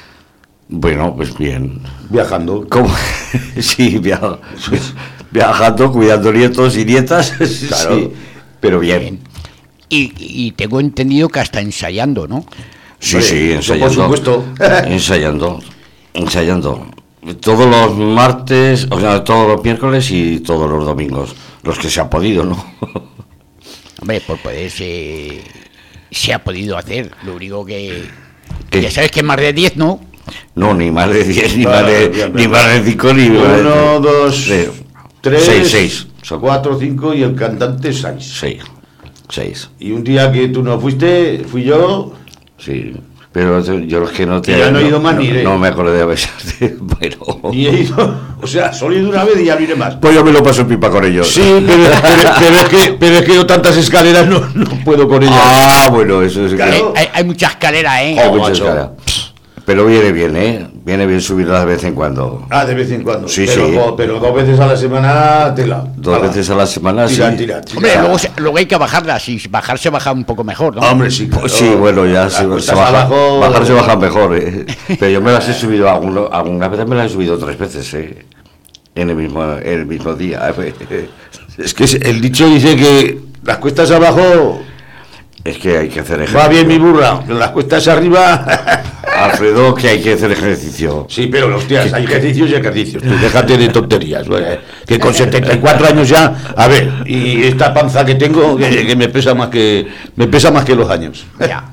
Speaker 9: Bueno, pues bien.
Speaker 3: Viajando.
Speaker 9: ¿Cómo? Sí, via- viajando, cuidando nietos y nietas.
Speaker 3: Claro.
Speaker 9: Sí, pero bien.
Speaker 2: Bien. Y, y tengo entendido que hasta ensayando, ¿no?
Speaker 9: Sí,
Speaker 3: Hombre,
Speaker 9: sí,
Speaker 3: eso
Speaker 9: ensayando.
Speaker 3: por supuesto.
Speaker 9: Ensayando, ensayando. Todos los martes, o sea, todos los miércoles y todos los domingos. Los que se ha podido, ¿no?
Speaker 2: Hombre, por poder se, se ha podido hacer. Lo único que...
Speaker 9: ¿Qué?
Speaker 2: Ya sabes que más de diez, ¿no?
Speaker 9: No, ni más de diez, ni
Speaker 3: Vale,
Speaker 9: más de,
Speaker 3: bien,
Speaker 9: ni
Speaker 3: bien.
Speaker 9: más de cinco, ni más de...
Speaker 3: Uno, dos,
Speaker 9: Sí.
Speaker 3: tres,
Speaker 9: Seis, seis. Son
Speaker 3: cuatro, cinco y el cantante seis.
Speaker 9: seis. Seis.
Speaker 3: Y un día que tú no fuiste, fui yo.
Speaker 9: Sí, pero yo es que no te...
Speaker 3: Y ya no he ido más
Speaker 9: no,
Speaker 3: ni iré.
Speaker 9: No me acordé de avisarte, pero...
Speaker 3: Y he ido, o sea, solo he ido una vez y ya no iré más.
Speaker 9: Pues yo me lo paso pipa con ellos.
Speaker 3: Sí, pero, pero- pero es que, pero es que yo tantas escaleras no, no puedo con ellas.
Speaker 9: Ah, bueno, eso es que...
Speaker 3: Claro.
Speaker 2: Hay, hay mucha escalera, ¿eh?
Speaker 9: Hay
Speaker 3: Oh,
Speaker 9: mucha
Speaker 3: macho.
Speaker 9: escala. Pero viene bien, ¿eh? Viene bien subirla de vez en cuando.
Speaker 3: Ah, de vez en cuando.
Speaker 9: Sí,
Speaker 3: pero,
Speaker 9: sí.
Speaker 3: jo, pero dos veces a la semana, tela.
Speaker 9: Dos
Speaker 3: Ala.
Speaker 9: veces a la semana,
Speaker 3: Tira,
Speaker 9: sí.
Speaker 3: tira, tira.
Speaker 2: Hombre, luego, se- luego hay que bajarla. Si bajar se baja un poco mejor, ¿no?
Speaker 3: Hombre, sí.
Speaker 9: Pues
Speaker 3: claro.
Speaker 9: sí, bueno, ya
Speaker 3: Las
Speaker 9: se, se
Speaker 3: cuestas
Speaker 9: baja,
Speaker 3: abajo-
Speaker 9: bajar se baja mejor, ¿eh? Pero yo me las he subido, alguna, alguna vez me las he subido tres veces, ¿eh? En el mismo, en el mismo día. ¿eh?
Speaker 3: Es que el dicho dice que las cuestas abajo
Speaker 9: Es que hay que hacer ejercicio.
Speaker 3: va bien mi burra, pero las cuestas arriba.
Speaker 9: Alfredo, que hay que hacer ejercicio.
Speaker 3: Sí, pero hostias, hay ejercicios y ejercicios. Tú déjate de tonterías. ¿Vale? Que con setenta y cuatro años ya, a ver, y esta panza que tengo, que, que me pesa más que me pesa más que los años.
Speaker 2: Ya.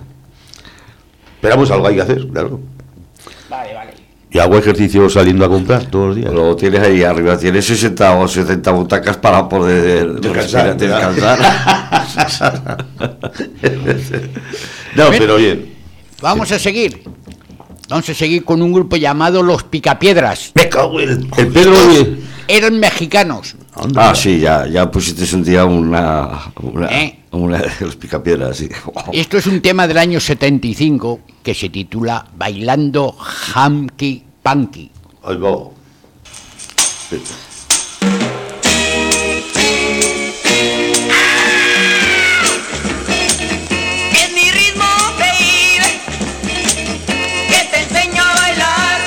Speaker 3: Pero vamos, algo hay que hacer, claro.
Speaker 2: Vale, vale.
Speaker 3: Y hago ejercicio saliendo a comprar todos los días.
Speaker 9: Luego tienes ahí arriba, tienes sesenta o setenta butacas para poder
Speaker 3: Descansar,
Speaker 9: respirar, descansar.
Speaker 3: No, pero bien.
Speaker 2: Vamos a seguir. Vamos a seguir con un grupo llamado Los Picapiedras.
Speaker 3: Me cago en el, el Pedro.
Speaker 2: Eran mexicanos.
Speaker 9: Ah, sí, ya, ya pusiste un día una, una,
Speaker 2: ¿Eh?
Speaker 9: una de los Picapiedras, sí.
Speaker 2: Esto es un tema del año setenta y cinco que se titula Bailando Hanky Panky.
Speaker 3: Ahí va.
Speaker 10: Es mi ritmo, baby, que te enseño a bailar.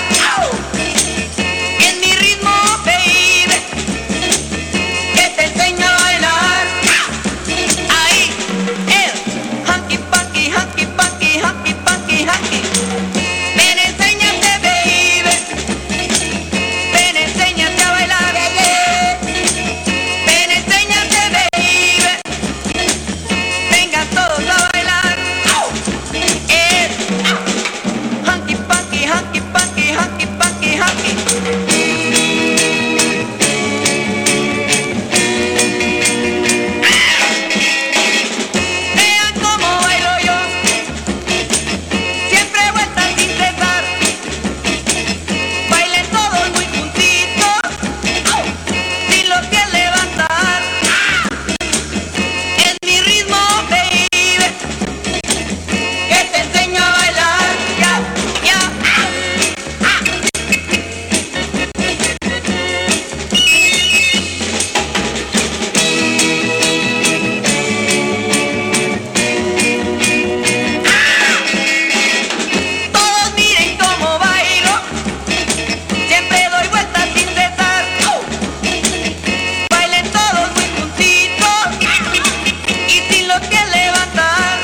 Speaker 10: Es mi ritmo, baby, que te enseño a bailar. Ahí, el hanky panky, hanky panky, hanky panky, hanky. Ven, enséñate, baby. Ven, enséñate a bailar. Ven, enséñate, baby. Vengan todos a bailar. Es hanky panky, hanky panky, hanky panky, hanky. Vean cómo bailo yo, siempre vueltas sin cesar. Bailen todos muy juntitos, sin los pies levantar. Es mi ritmo, baby, que te enseño a bailar. Ya, ya. Todos miren cómo bailo, siempre doy vueltas sin cesar. Bailen todos muy juntitos y sin los pies levantar.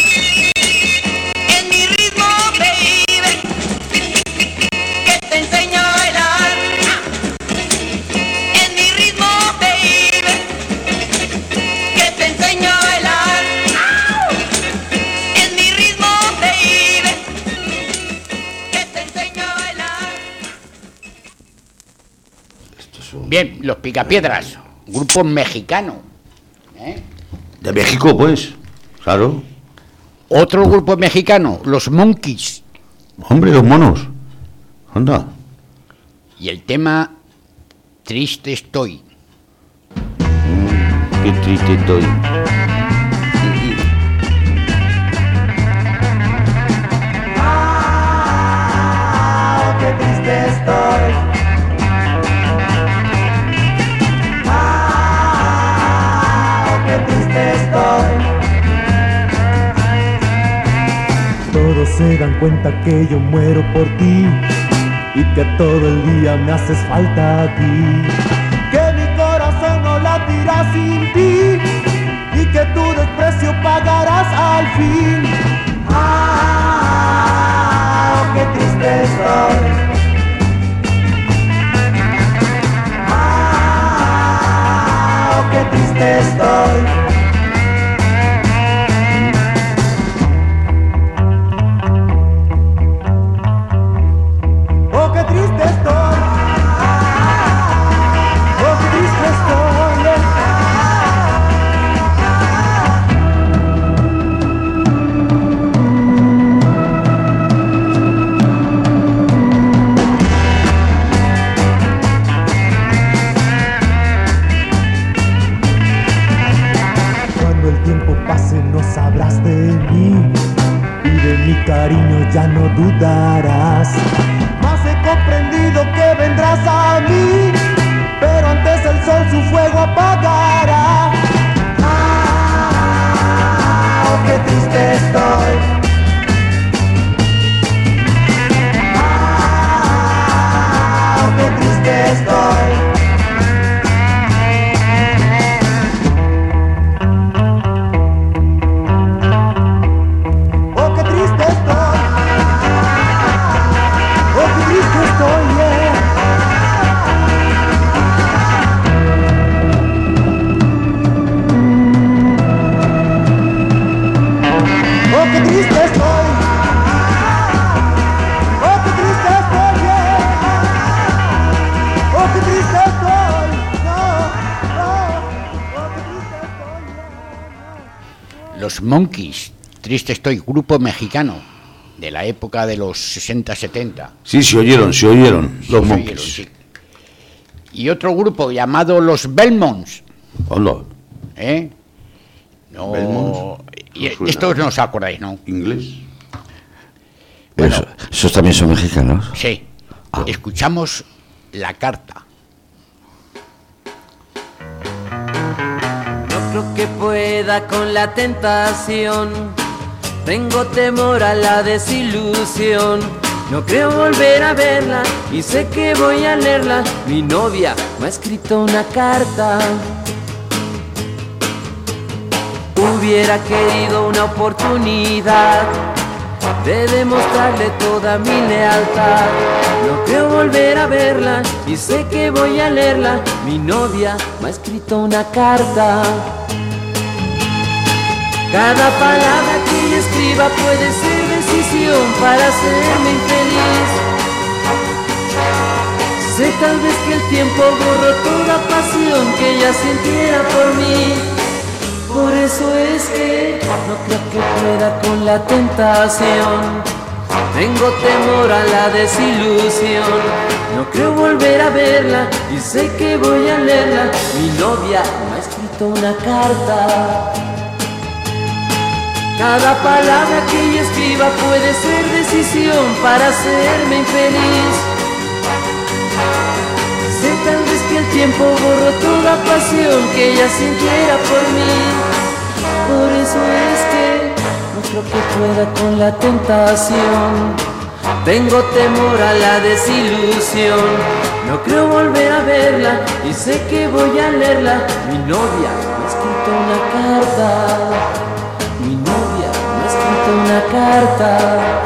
Speaker 10: Es mi ritmo, baby, que te enseño a bailar. Es mi ritmo, baby, que te enseño a bailar. Es mi ritmo, baby, que te enseño a bailar.
Speaker 2: Bien, Los Picapiedras, grupo mexicano. ¿eh?
Speaker 3: De México, pues. Claro.
Speaker 2: Otro grupo mexicano, Los Monkeys.
Speaker 3: Hombre, los monos. Anda.
Speaker 2: Y el tema Triste Estoy.
Speaker 3: Qué triste estoy.
Speaker 8: Ah, qué triste estoy. Ah, qué triste estoy. Todos se dan cuenta que yo muero por ti y que todo el día me haces falta a ti. Que mi corazón no latirá sin ti y que tu desprecio pagarás al fin. Ah, qué triste estoy. Ah, qué triste estoy. Oh, qué triste estoy. Oh, qué triste estoy. Cuando el tiempo pase no sabrás de mí y de mi cariño ya no dudarás. Mas he comprendido que vendrás a mí, pero antes el sol su fuego apagará. Ah, oh, qué triste estoy. Ah, oh, qué triste estoy. Oh, qué triste estoy. Oh, qué triste estoy, yeah. Oh, qué triste estoy. Oh, qué triste estoy, yeah. Oh, qué triste estoy. No, no. Oh, qué triste estoy, yeah.
Speaker 2: Los Monkeys, Triste Estoy, grupo mexicano. de la época de los sesenta setenta.
Speaker 3: Sí, se oyeron, se oyeron los
Speaker 2: Se oyeron,
Speaker 3: Monkeys.
Speaker 2: sí. Y otro grupo llamado los Belmonts.
Speaker 3: Hola.
Speaker 2: ¿Eh? No,
Speaker 3: Belmonts.
Speaker 2: y
Speaker 3: No suena.
Speaker 2: estos no os acordáis, ¿no?
Speaker 3: Inglés.
Speaker 2: Bueno.
Speaker 9: Eso- esos también son mexicanos.
Speaker 2: Sí.
Speaker 9: Ah.
Speaker 2: Escuchamos La Carta.
Speaker 5: No creo que pueda con la tentación. Tengo temor a la desilusión. No creo volver a verla y sé que voy a leerla. Mi novia me ha escrito una carta. Hubiera querido una oportunidad de demostrarle toda mi lealtad. No creo volver a verla y sé que voy a leerla. Mi novia me ha escrito una carta. Cada palabra que ella escriba puede ser decisión para hacerme infeliz. Sé tal vez que el tiempo borró toda pasión que ella sintiera por mí. Por eso es que no creo que pueda con la tentación. Tengo temor a la desilusión. No creo volver a verla y sé que voy a leerla. Mi novia me ha escrito una carta. Cada palabra que ella escriba puede ser decisión para hacerme infeliz. Sé tal vez que el tiempo borró toda pasión que ella sintiera por mí. Por eso es que no creo que pueda con la tentación. Tengo temor a la desilusión. No creo volver a verla y sé que voy a leerla. Mi novia me ha escrito una carta. Mi novia me ha escrito una carta.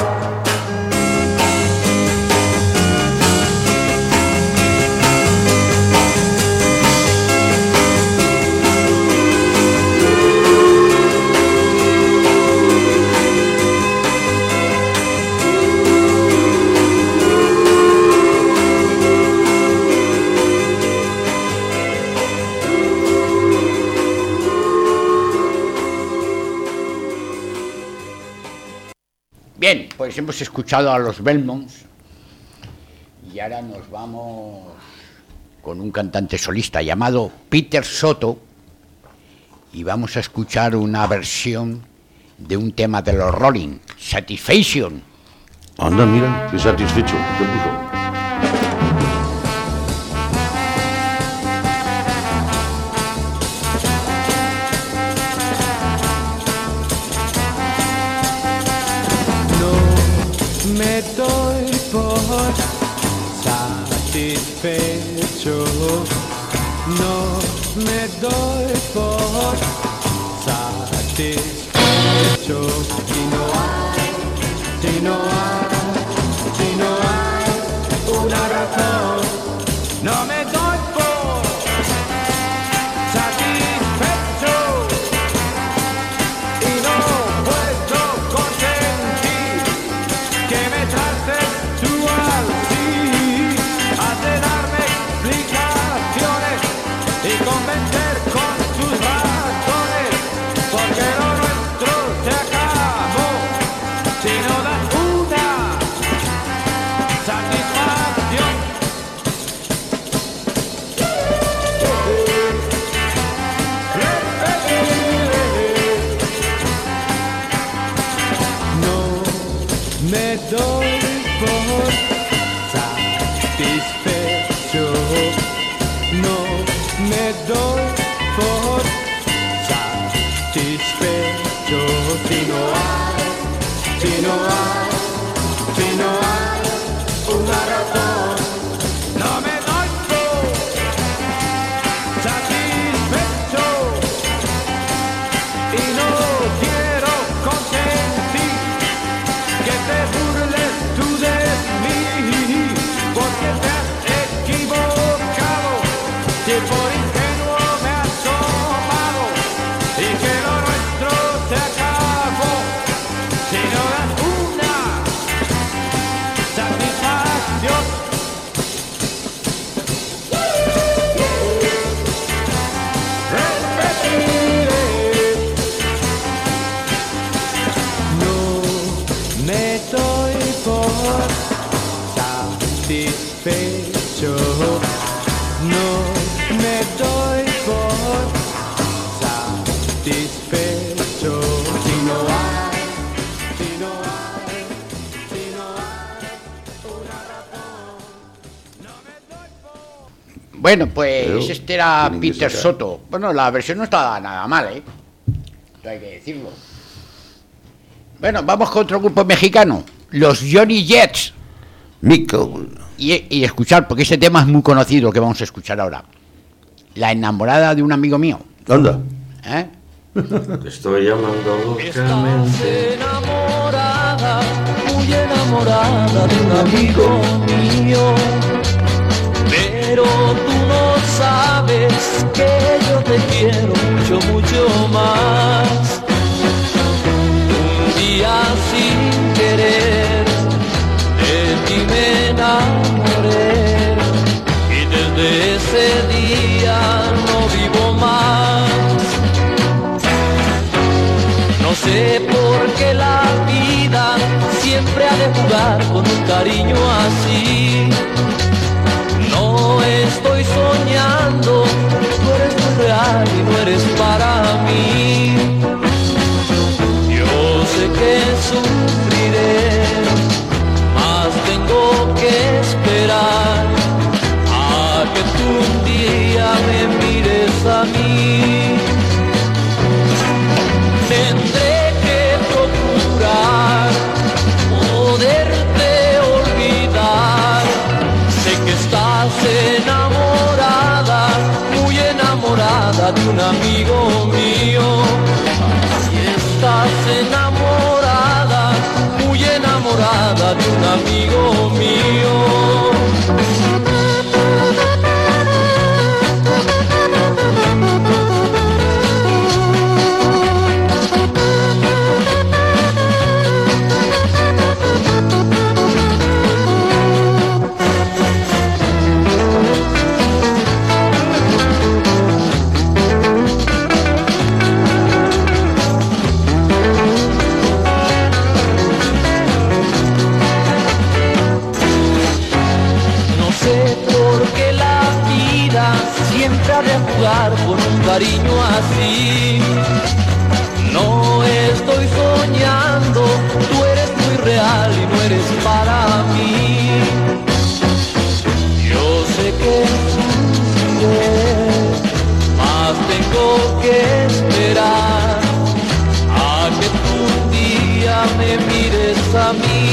Speaker 2: Bien, pues hemos escuchado a los Belmonts y ahora nos vamos con un cantante solista llamado Peter Soto y vamos a escuchar una versión de un tema de los Rolling, Satisfaction.
Speaker 3: Anda, mira, qué satisfecho. ¿Qué puso?
Speaker 11: Me doy por satisfecho, no me doy por satisfecho. Si no hay, si no hay, si no hay una razón, no me doy por satisfecho y no puedo consentir que me trates tú así. Has de darme explicaciones y convencer con tus razones, porque lo nuestro se acabó si no das una satisfacción. No me doy por satisfecho, no me doy por satisfecho. Si no hay, si no hay, si no hay una razón, no me doy por satisfecho y no quiero consentir que te burles tú de mí, porque te has equivocado, si por ingenuo me has tomado y que lo nuestro se acabó si no das una satisfacción. satisfecho, no me doy por satisfecho. Si no hay, si no hay, si no hay una razón, no me doy por...
Speaker 2: Bueno, pues
Speaker 3: Pero
Speaker 2: este era
Speaker 3: tienen que
Speaker 2: Peter
Speaker 3: sacar.
Speaker 2: Soto. Bueno, la versión no está nada mal, ¿eh? Esto hay que decirlo. Bueno, vamos con otro grupo mexicano, los Johnny Jets.
Speaker 3: Mico.
Speaker 2: Y, y escuchar, porque ese tema es muy conocido que vamos a escuchar ahora. La enamorada de un amigo mío.
Speaker 3: Anda.
Speaker 2: ¿Eh?
Speaker 9: Te estoy llamando locamente.
Speaker 10: Estás enamorada, muy enamorada de un amigo mío. Pero tú no sabes que yo te quiero mucho, mucho más. Un día sin querer de ti me enamoré y desde ese día no vivo más. No sé por qué la vida siempre ha de jugar con un cariño así. No estoy soñando, tú eres muy real y no eres para mí. Yo sé que sufriré, mas tengo que esperar a que tú un día me mires a mí. Tendré que procurar poderte olvidar. Sé que estás enamorada, muy enamorada de un amigo mío. Si estás enamorada, muy enamorada de un amigo mío. Siempre ha de jugar con un cariño así. No estoy soñando, tú eres muy real y no eres para mí. Yo sé que sufriré, mas tengo que esperar a que tú un día me mires a mí.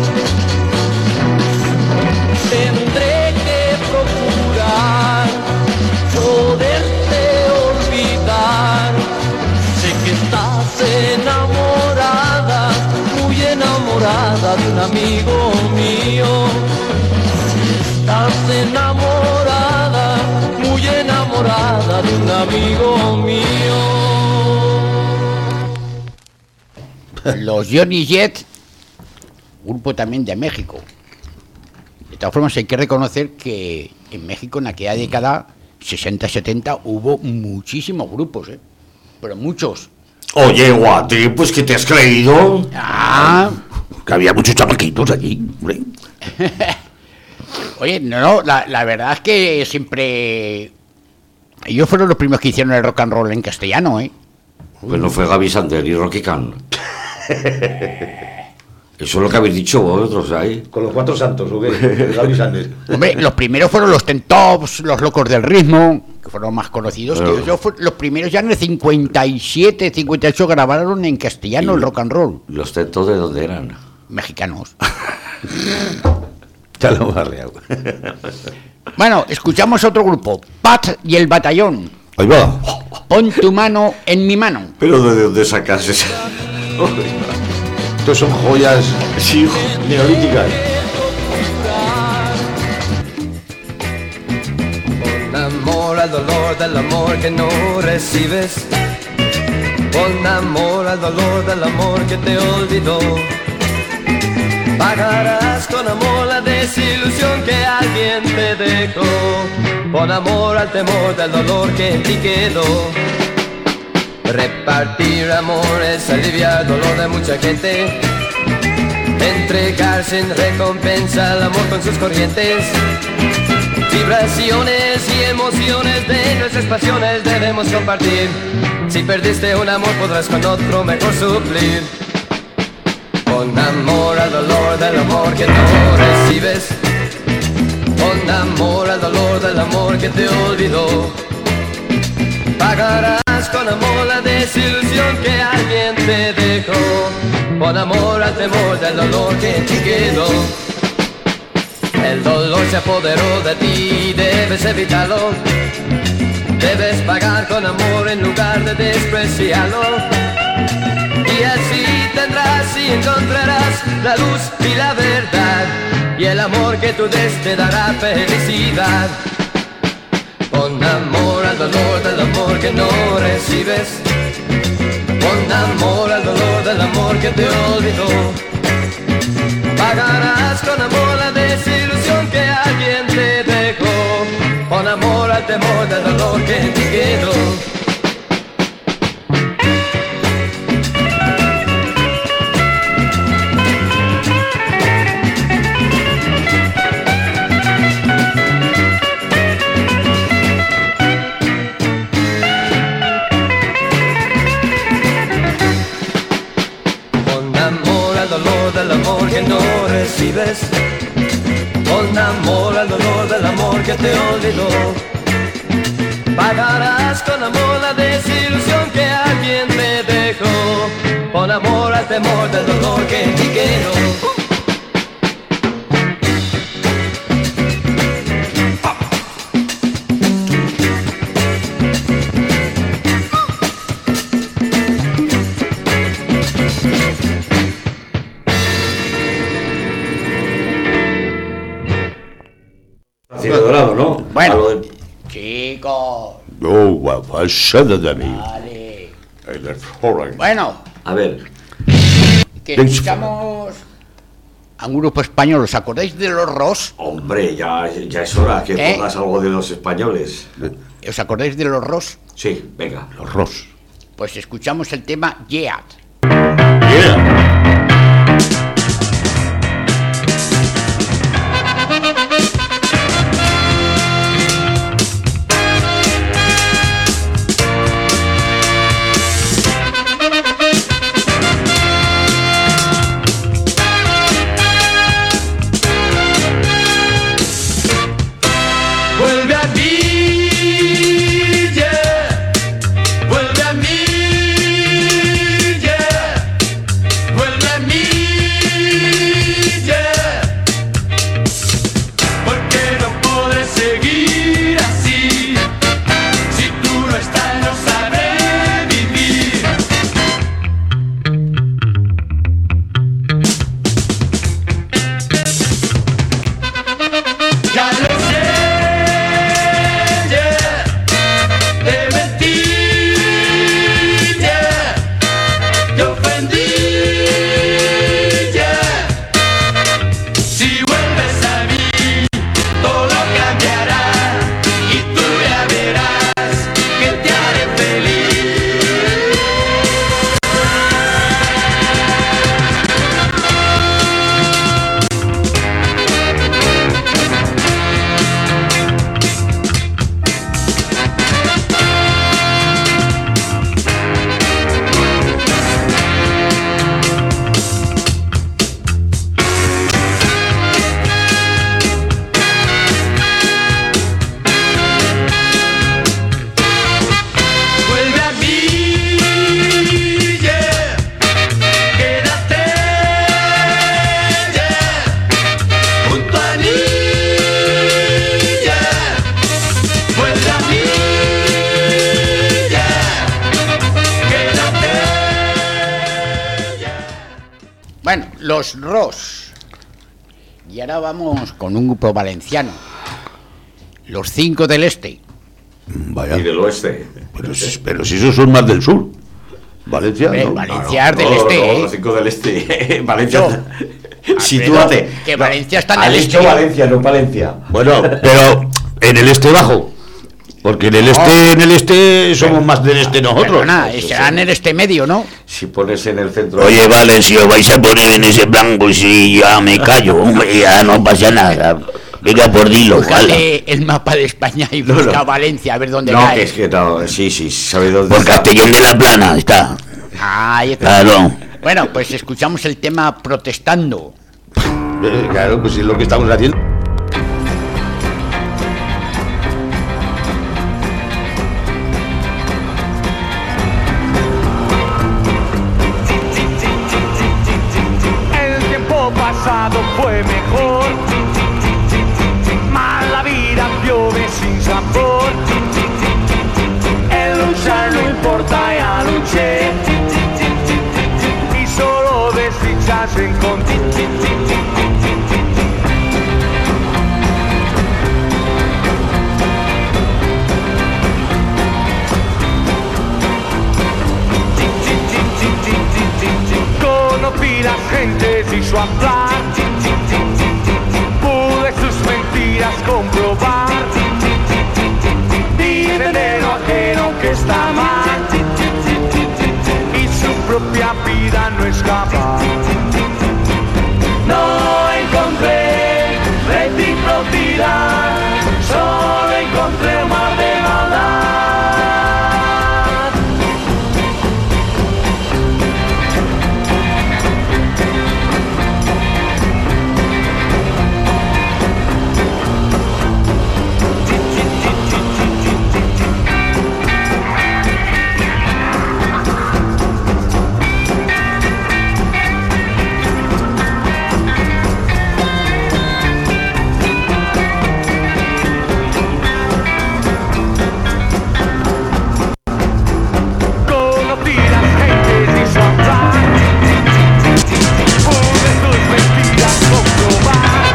Speaker 10: Tendré que procurar poderte olvidar. Sé que estás enamorada, muy enamorada de un amigo mío. Estás enamorada, muy enamorada de un amigo mío.
Speaker 2: Los Johnny Jets, grupo también de México. De todas formas, hay que reconocer que en México en aquella década sesenta setenta hubo muchísimos grupos, ¿eh? Pero muchos.
Speaker 9: Oye, Guate, pues ¿qué te has creído?
Speaker 2: Ah,
Speaker 3: Que había muchos chamaquitos allí, hombre.
Speaker 2: oye, no, no, la, la verdad es que siempre... Ellos fueron los primeros que hicieron el rock and roll en castellano, ¿eh?
Speaker 9: Pues no fue Gaby Sander y Rocky Can. Eso es lo que habéis dicho vosotros ahí.
Speaker 3: Con los cuatro santos, ¿o qué? Gaby Sánchez.
Speaker 2: Hombre, los primeros fueron los Ten Tops, los Locos del Ritmo, que fueron más conocidos.
Speaker 9: Pero-
Speaker 2: Que ellos fue- los primeros ya en el cincuenta y siete, cincuenta y ocho grabaron en castellano
Speaker 9: Y-
Speaker 2: el rock and roll.
Speaker 9: ¿Los tetos de dónde eran?
Speaker 2: Mexicanos.
Speaker 3: Ya lo hemos arreado.
Speaker 2: Bueno, escuchamos otro grupo, Pat y el Batallón.
Speaker 3: Ahí va.
Speaker 2: Pon tu mano en mi mano.
Speaker 9: ¿Pero de dónde sacas esa?
Speaker 3: Estos son joyas
Speaker 9: Sí,
Speaker 3: neolíticas.
Speaker 11: Pon amor al dolor del amor que no recibes. Pon amor al dolor del amor que te olvidó. Pagarás con amor la desilusión que alguien te dejó. Pon amor al temor del dolor que en ti quedó. Repartir amor es aliviar el dolor de mucha gente.
Speaker 10: Entregar sin recompensa el amor con sus corrientes. Vibraciones y emociones de nuestras pasiones debemos compartir. Si perdiste un amor podrás con otro mejor suplir. Pon amor al dolor del amor que no recibes. Pon amor al dolor del amor que te olvidó. Pagarás con amor la desilusión que alguien te dejó. Pon amor al temor del dolor que en ti quedó. El dolor se apoderó de ti, debes evitarlo. Debes pagar con amor en lugar de despreciarlo. Y así tendrás y encontrarás la luz y la verdad. Y el amor que tú des te dará felicidad. Pon amor al dolor del amor que no recibes. Pon amor al dolor del amor que te olvidó. Pagarás con amor la desilusión que alguien te dejó. Pon amor al temor del dolor que en ti quedó. Del amor que no recibes. Pon amor al dolor del amor que te olvidó. Pagarás con amor la desilusión que alguien te dejó. Pon amor al temor del dolor que en ti quedó.
Speaker 3: Dorado, ¿no?
Speaker 2: Bueno,
Speaker 3: de...
Speaker 2: chicos.
Speaker 3: No, guapa, de mí.
Speaker 2: Vale.
Speaker 3: El
Speaker 2: Bueno,
Speaker 3: a ver.
Speaker 2: Que escuchamos a un grupo español. ¿Os acordáis de los Ross?
Speaker 9: Hombre, ya, ya es hora que
Speaker 2: ¿Eh?
Speaker 9: pongas algo de los españoles.
Speaker 2: ¿Os acordáis de los Ross?
Speaker 9: Sí, venga.
Speaker 3: Los Ross.
Speaker 2: Pues escuchamos el tema Yeah.
Speaker 3: Yeah.
Speaker 11: Vuelve a mí, yeah. Vuelve a mí, yeah. Vuelve a mí, yeah. Porque no puedes seguir así. Si tú no estás, no sabré vivir. Ya lo sé.
Speaker 2: Bueno, los Ross. Y ahora vamos con un grupo valenciano. Los Cinco del Este.
Speaker 3: Vaya.
Speaker 9: Y del oeste.
Speaker 3: Pero, si- pero si esos son más del sur. Valencia,
Speaker 2: Hombre,
Speaker 3: ¿no?
Speaker 2: Valencia es
Speaker 9: No,
Speaker 2: del
Speaker 9: no,
Speaker 2: este,
Speaker 9: no,
Speaker 2: ¿eh?
Speaker 9: Los cinco del este. Valencia.
Speaker 2: Yo.
Speaker 9: Sitúate.
Speaker 2: Que Valencia está en
Speaker 9: Has
Speaker 2: el
Speaker 9: dicho
Speaker 2: este.
Speaker 9: Valencia, no Valencia.
Speaker 3: Bueno, pero en el este bajo. Porque en el este, en el este somos más del este nosotros.
Speaker 2: Perdona, será en el este medio, ¿no?
Speaker 9: Si pones en el centro...
Speaker 3: Oye, vale, si os vais a poner en ese blanco, si ya me callo, hombre, ya no pasa nada. Venga, por dilo,
Speaker 2: Búscate
Speaker 3: vale.
Speaker 2: el mapa de España y busca
Speaker 9: No, no.
Speaker 2: Valencia, a ver dónde
Speaker 9: No,
Speaker 2: cae.
Speaker 9: que es que no, sí, sí, sabe dónde
Speaker 3: Por
Speaker 9: está.
Speaker 3: Castellón de la Plana, está.
Speaker 2: Ahí está.
Speaker 3: Claro.
Speaker 2: Bueno, pues escuchamos el tema Protestando.
Speaker 3: Eh, Claro, pues es lo que estamos haciendo.
Speaker 11: El tiempo pasado fue mejor, mas la vida piove sin sabor. El luchar no importa, ya luché y solo desdichas encontré. Conocí las gentes y su hablar, pude sus mentiras comprobar. Dicen de lo ajeno que está mal y su propia vida no es capaz. No encontré reciprocidad, solo encontré un mar de maldad. Conocí las gentes y su hablar, pude sus mentiras comprobar.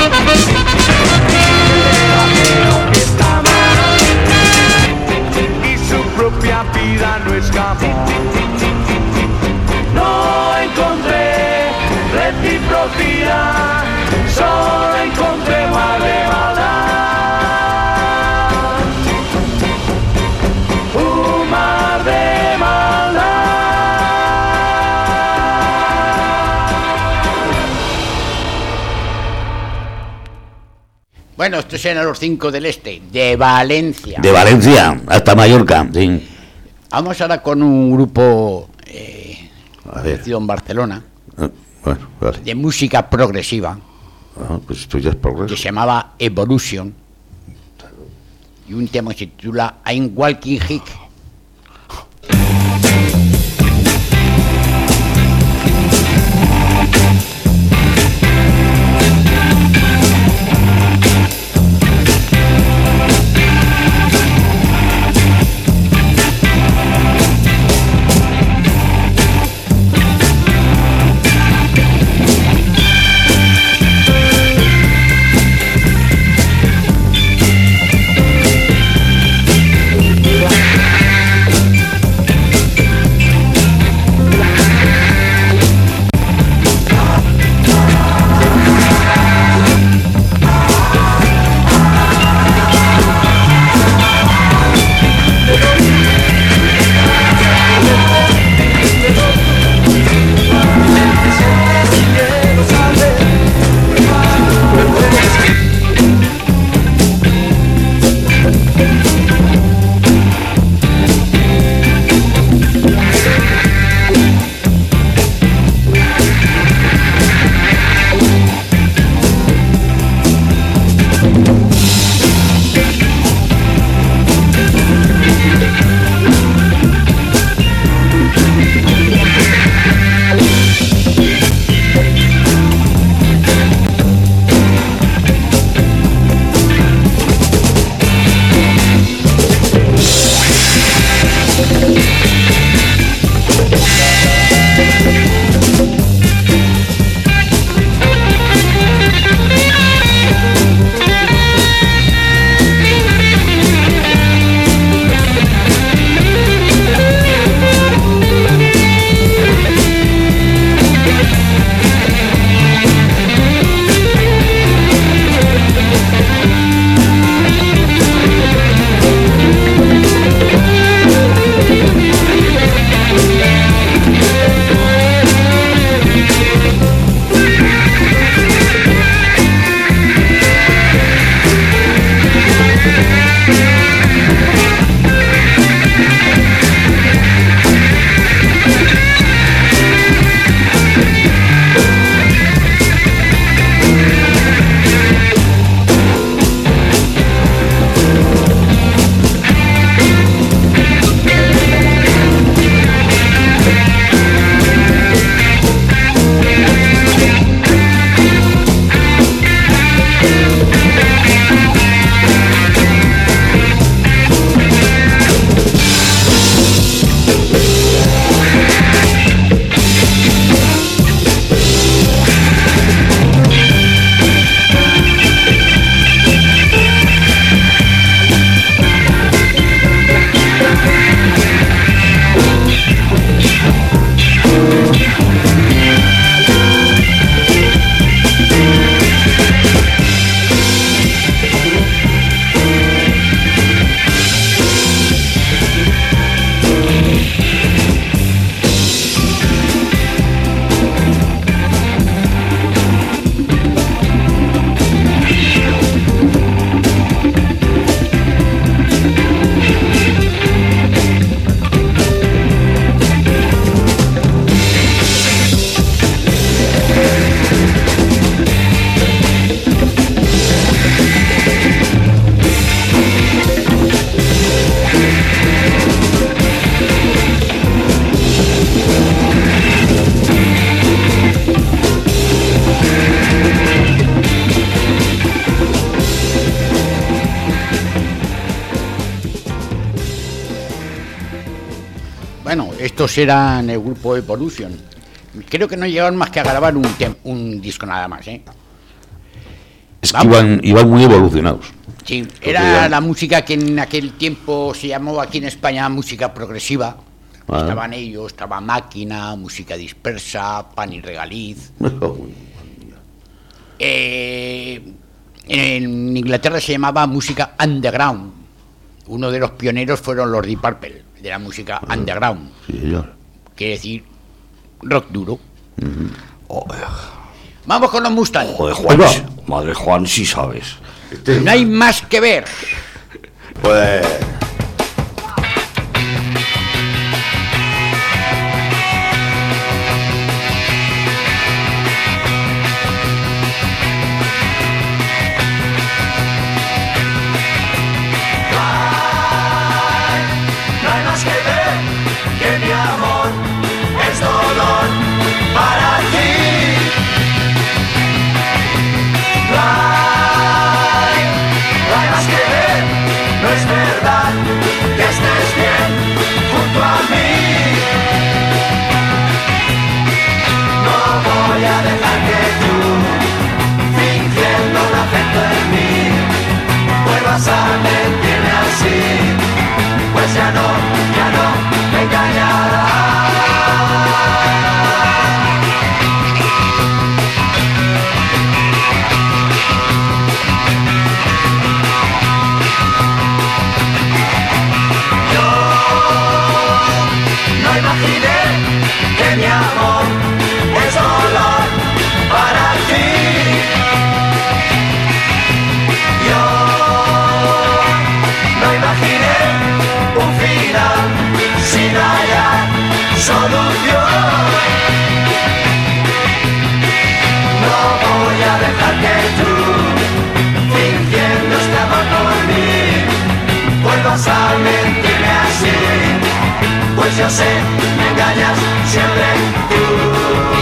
Speaker 11: Pero que está mal y su propia vida no es capaz. No encontré reciprocidad, solo encontré mal de maldad. Un mar de maldad.
Speaker 2: Bueno, estos eran los cinco del este, de Valencia.
Speaker 3: De Valencia hasta Mallorca, sí.
Speaker 2: Vamos ahora con un grupo eh,
Speaker 3: A ver.
Speaker 2: nacido en Barcelona,
Speaker 3: Ah, Bueno, vale.
Speaker 2: de música progresiva,
Speaker 3: Ah, pues esto ya es
Speaker 2: que
Speaker 3: progreso.
Speaker 2: se llamaba Evolution, y un tema que se titula I'm Walking Hick.
Speaker 11: Thank
Speaker 2: Bueno, estos eran el grupo Evolution. Creo que no llegaron más que a grabar un, tem- un disco nada más, ¿eh?
Speaker 3: Es que iban, iban muy evolucionados.
Speaker 2: Sí, era la música que en aquel tiempo se llamó aquí en España música progresiva.
Speaker 3: Ah.
Speaker 2: Estaban ellos, estaba Máquina, Música Dispersa, Pan y Regaliz. Eh, en Inglaterra se llamaba música underground. Uno de los pioneros fueron los Deep Purple, de la música
Speaker 3: Ah.
Speaker 2: underground.
Speaker 3: Sí, señor.
Speaker 2: Quiere decir rock duro.
Speaker 3: Ujú.
Speaker 9: Oh,
Speaker 2: Vamos con los Mustang.
Speaker 9: joder, Juan, sí- madre Juan, sí sabes.
Speaker 2: No hay más que ver.
Speaker 3: Pues...
Speaker 11: No hay más que ver que mi amor es dolor para ti. No hay, no hay más que ver, no es verdad que estés bien junto a mí. No voy a dejar que tú, fingiendo un afecto en mí, vuelvas a mentirme así. Pues ya no, ya no me engañarás. Yo no imaginé que mi amor es dolor para ti. Yo no imaginé un final sin hallar solución. No voy a dejar que tú, fingiendo este amor por mí, vuelvas a mentirme así. Pues yo sé, me engañas siempre tú.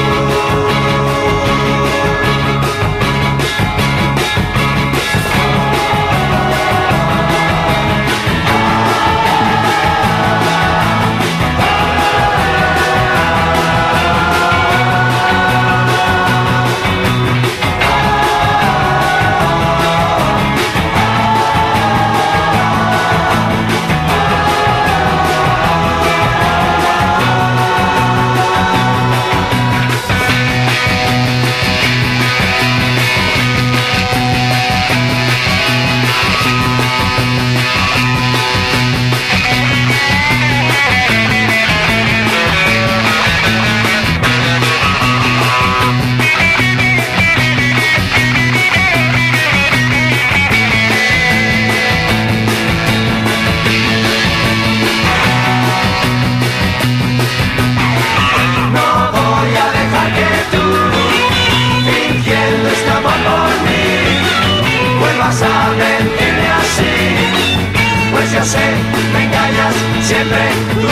Speaker 11: No voy a dejar que tú, fingiendo este amor por mí, vuelvas a mentirme así. Pues yo sé, me engañas siempre tú.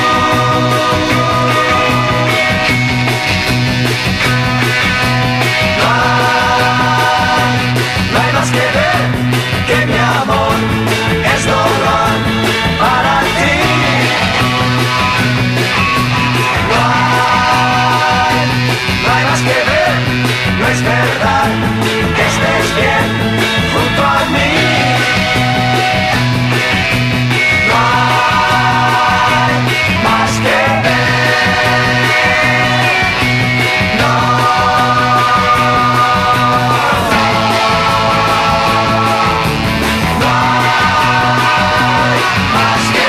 Speaker 11: No hay, no hay más que ver que mi amor es dolor para ti. No hay, no hay más que ver, no es verdad que estés bien junto a mí. No hay más que ver, no. No hay más que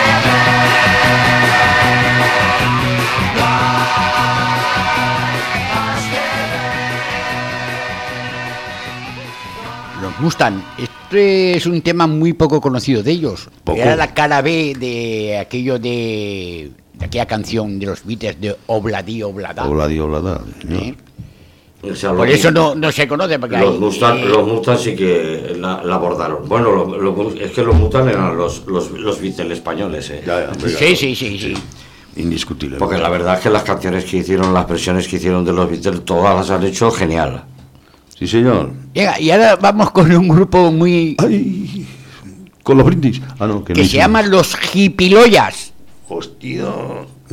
Speaker 11: ver, no hay más que
Speaker 2: Los Mustang. Este es un tema muy poco conocido de ellos.
Speaker 3: Poco.
Speaker 2: Era la cara B de aquello de, de aquella canción de los Beatles de Obladi Oblada.
Speaker 3: Obladi, oblada.
Speaker 2: ¿Eh?
Speaker 9: O sea,
Speaker 2: Por
Speaker 9: los-
Speaker 2: eso no, no se conoce. Porque
Speaker 9: Los
Speaker 2: hay,
Speaker 9: Mustang,
Speaker 2: eh,
Speaker 9: los Mustang sí que la, la abordaron. Bueno, lo- lo- es que los Mustang eran los, los, los Beatles españoles, ¿eh?
Speaker 3: Ya, ya, hombre,
Speaker 2: sí,
Speaker 3: claro.
Speaker 2: sí, sí, sí.
Speaker 3: Indiscutible.
Speaker 9: Porque la verdad es que las canciones que hicieron, las versiones que hicieron de los Beatles, todas las han hecho genial.
Speaker 3: Sí, señor.
Speaker 2: Venga, y ahora vamos con un grupo muy
Speaker 3: Ay, con los brindis. Ah, no, que no
Speaker 2: que se
Speaker 3: hicimos.
Speaker 2: llaman los Hipiloyas.
Speaker 3: Hostia.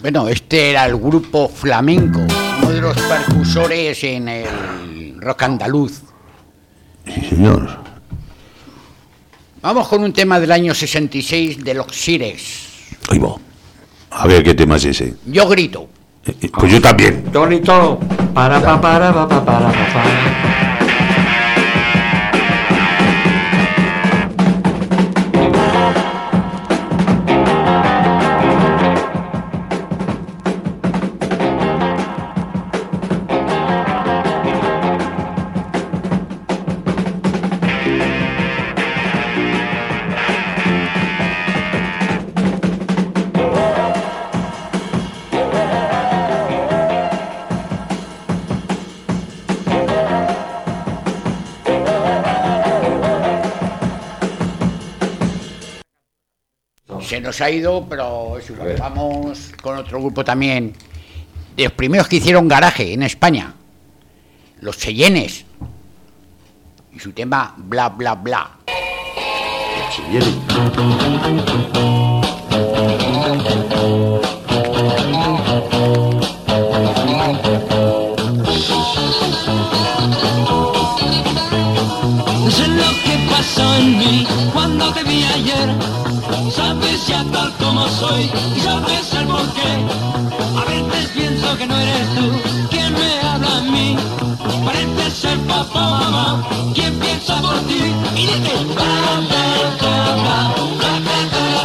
Speaker 2: Bueno, este era el grupo Flamenco, uno de los percusores en el rock andaluz.
Speaker 3: Sí, señor.
Speaker 2: Vamos con un tema del año sesenta y seis de los Sires.
Speaker 3: Ahí va. A ver qué tema es ese.
Speaker 2: Yo grito.
Speaker 3: Eh, eh, Pues yo también.
Speaker 9: Yo grito, para, pa, para, pa, pa, para, pa, pa.
Speaker 2: Se nos ha ido, pero eso, vamos con otro grupo también, de los primeros que hicieron garaje en España, los Cheyennes, y su tema Bla Bla Bla.
Speaker 10: No sé lo que pasó en mí cuando te vi ayer. Sabes ya tal como soy y sabes el porqué. A veces pienso que no eres tú quien me habla a mí. Parece ser papá, mamá, quien piensa por ti. Y dice bla bla bla bla bla bla bla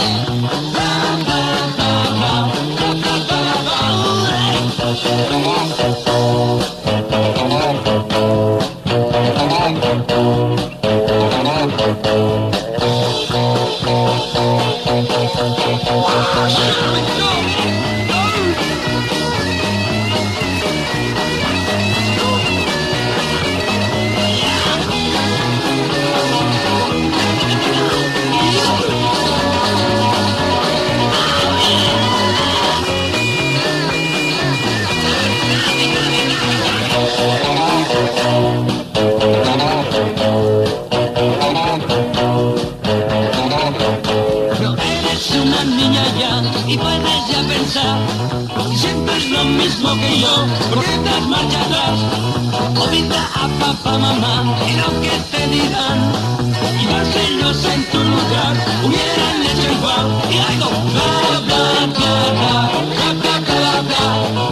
Speaker 10: siempre es lo mismo que yo, porque das marcha atrás. Olvida a papá, mamá y lo que te digan. Y vas ellos en tu lugar, hubieran hecho igual. Y algo bla bla bla bla bla bla bla bla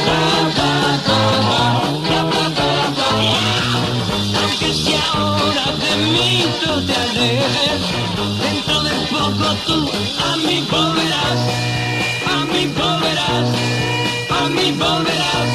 Speaker 10: bla bla bla. Aunque si ahora de mí tú te alejes, dentro de poco tú a mí volverás. A mí volverás, a mí volverás.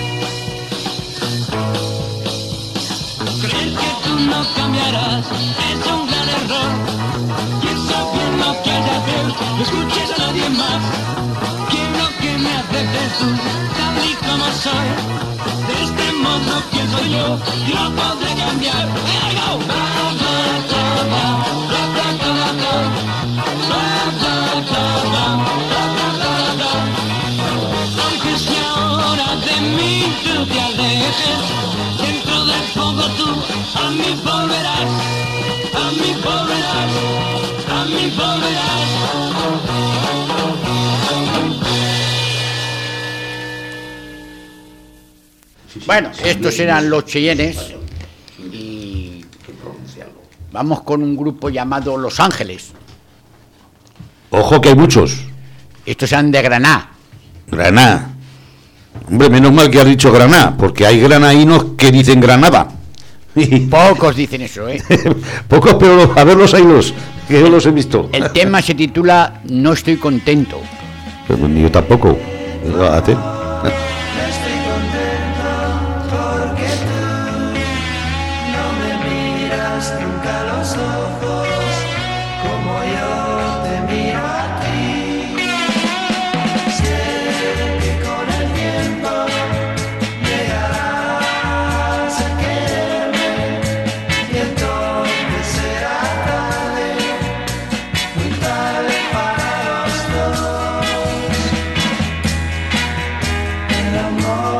Speaker 10: Creer que tú no cambiarás es un gran error. Piensa bien lo que hay que hacer, no escuches a nadie más. Quiero que me aceptes tú, tal y como soy. De este modo pienso yo, y lo podré cambiar. Here I go. Bla, bla, bla, bla, bla, bla, bla, bla. Bla, bla, bla, bla, bla, bla, bla. Aunque si ahora de mí tú te alejes, dentro de poco tú a mí volverás, a mí volverás, a mí volverás.
Speaker 2: Bueno, estos eran los Cheyennes y vamos con un grupo llamado Los Ángeles.
Speaker 3: Ojo que hay muchos.
Speaker 2: Estos eran de Granada.
Speaker 3: Granada. Hombre, menos mal que has dicho Granada, porque hay granadinos que dicen Granada.
Speaker 2: Pocos dicen eso, ¿eh?
Speaker 3: Pocos, pero a verlos hay los, que yo los he visto.
Speaker 2: El tema se titula No estoy contento.
Speaker 3: Pero ni yo tampoco. Fíjate.
Speaker 12: Amor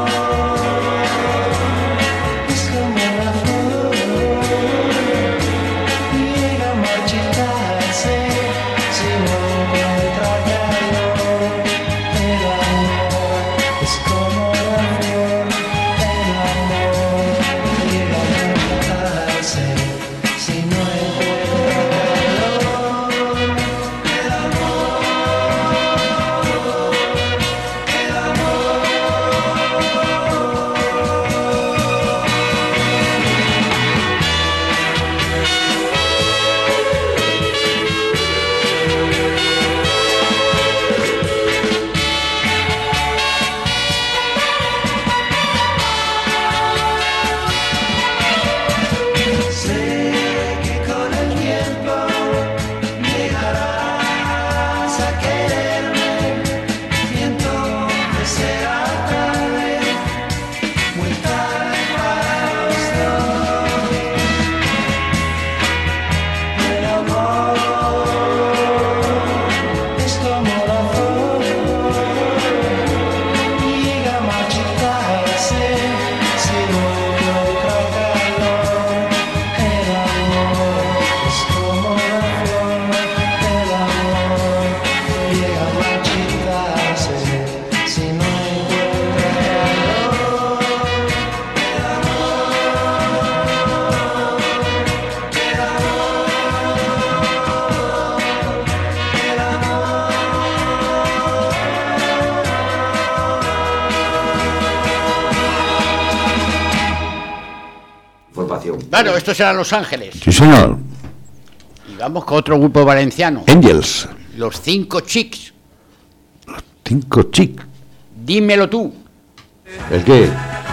Speaker 2: Bueno, estos eran Los Ángeles.
Speaker 3: Sí, señor.
Speaker 2: Y vamos con otro grupo valenciano.
Speaker 3: Angels.
Speaker 2: Los Cinco Chicks.
Speaker 3: Cinco Chicks.
Speaker 2: Dímelo tú.
Speaker 3: ¿El qué?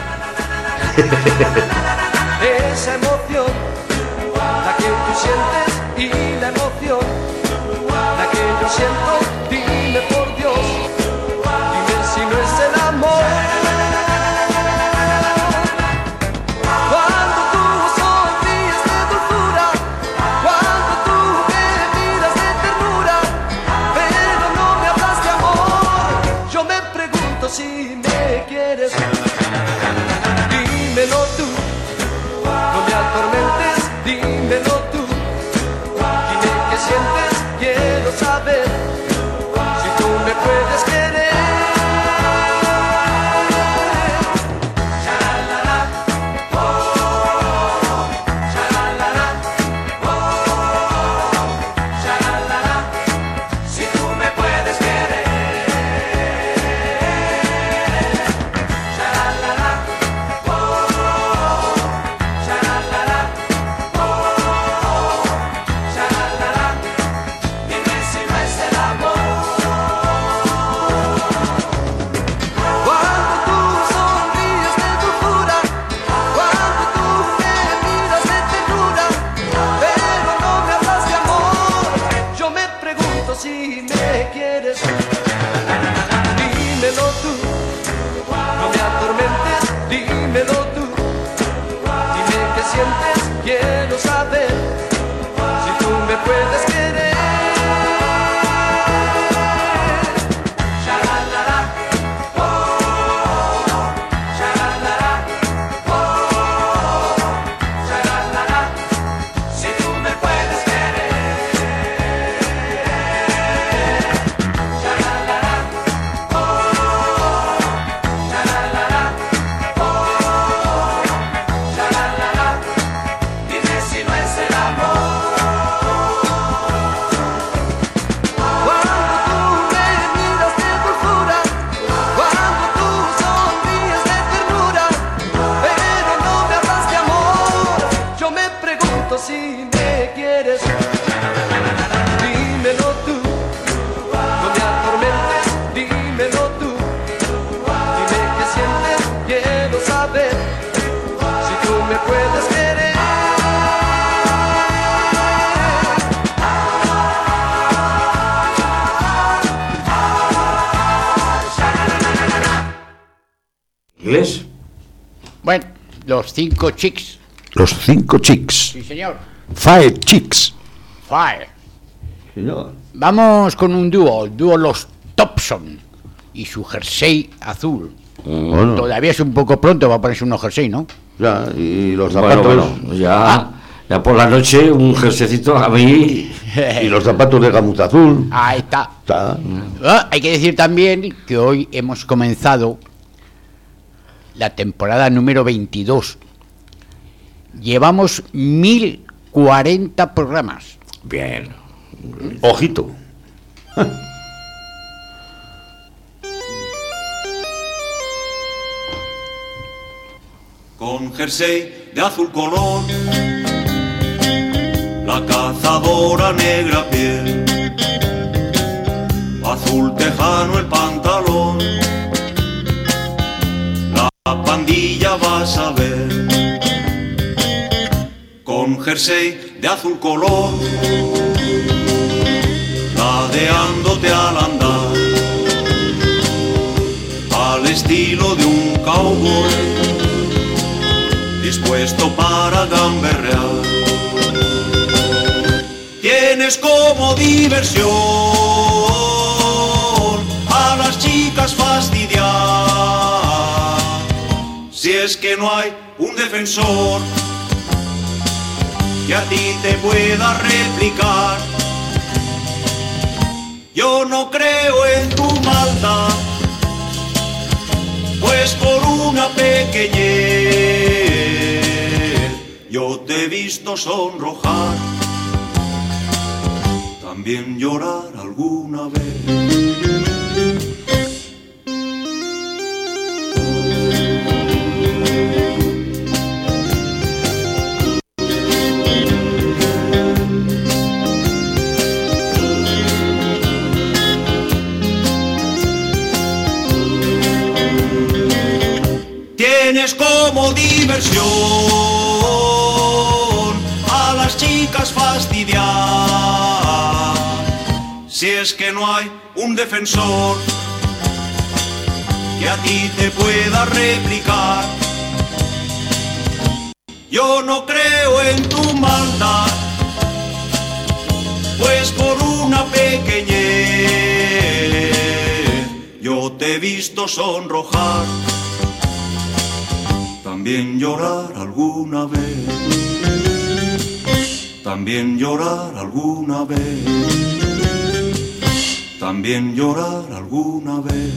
Speaker 10: Esa emoción, la que tú sientes y la emoción, la que yo siento, dime por Dios, dime si no es el amor. Cuando tú sonríes de dulzura, cuando tú me miras de ternura, pero no me hablas de amor, yo me pregunto si me quieres. Dímelo tú, no me atormentes, dímelo tú. Dime qué sientes, quiero saber si tú me puedes querer. Sha-la-la, oh, sha-la-la, oh, sha-la-la, si tú me puedes querer. Sha-la-la, oh, sha-la-la, oh, sha-la-la, dime si no es el amor. Cuando tú sonríes de dulzura, cuando tú me miras de ternura, pero no me hablas de amor, yo me pregunto si me quieres. Dímelo tú, no me atormentes, dímelo tú. Dime qué sientes, quiero saber si tú me puedes querer. Sha-la-la-la, oh, sha-la-la-la, oh, sha-la-la-la, si tú me puedes querer. Sha-la-la-la, oh, sha-la-la-la, oh, sha-la-la-la, dime si no es el amor. Cuando tú me miras de dulzura, cuando tú sonríes de ternura, pero no me hablas de amor, yo me pregunto si me quieres. Dímelo tú, no me atormentes, dímelo tú. Dime qué sientes, quiero saber si tú me puedes querer.
Speaker 9: ¿Inglés?
Speaker 2: Bueno, Los Cinco Chicks.
Speaker 3: Los Cinco Chicks.
Speaker 2: Sí, señor.
Speaker 3: Five Chicks.
Speaker 2: Fire.
Speaker 3: Señor.
Speaker 2: Vamos con un dúo, el dúo Los Thompson y su jersey azul.
Speaker 3: Bueno,
Speaker 2: Todavía es un poco pronto para ponerse unos jersey, ¿no?
Speaker 3: ya, y los
Speaker 9: Bueno,
Speaker 3: zapatos.
Speaker 9: bueno, ya, ya por la noche un jersecito a mí.
Speaker 3: Y los zapatos de gamuza azul.
Speaker 2: Ahí está.
Speaker 3: Está.
Speaker 2: Ah, hay que decir también que hoy hemos comenzado la temporada número veintidós. Llevamos mil cuarenta programas.
Speaker 9: Bien.
Speaker 3: Ojito.
Speaker 12: Con jersey de azul color, la cazadora negra piel, azul tejano el pantalón, la pandilla vas a ver. Con jersey de azul color, ladeándote al andar, al estilo de un cowboy, dispuesto para gamberrear. Tienes como diversión a las chicas fastidiar, si es que no hay un defensor que a ti te pueda replicar. Yo no creo en tu maldad, pues por una pequeñez yo te he visto sonrojar, también llorar alguna vez. tienes como diversión a las chicas fastidiar. Si es que no hay un defensor que a ti te pueda replicar. Yo no creo en tu maldad, pues por una pequeñez yo te he visto sonrojar, también llorar alguna vez, también llorar alguna vez, también llorar alguna vez.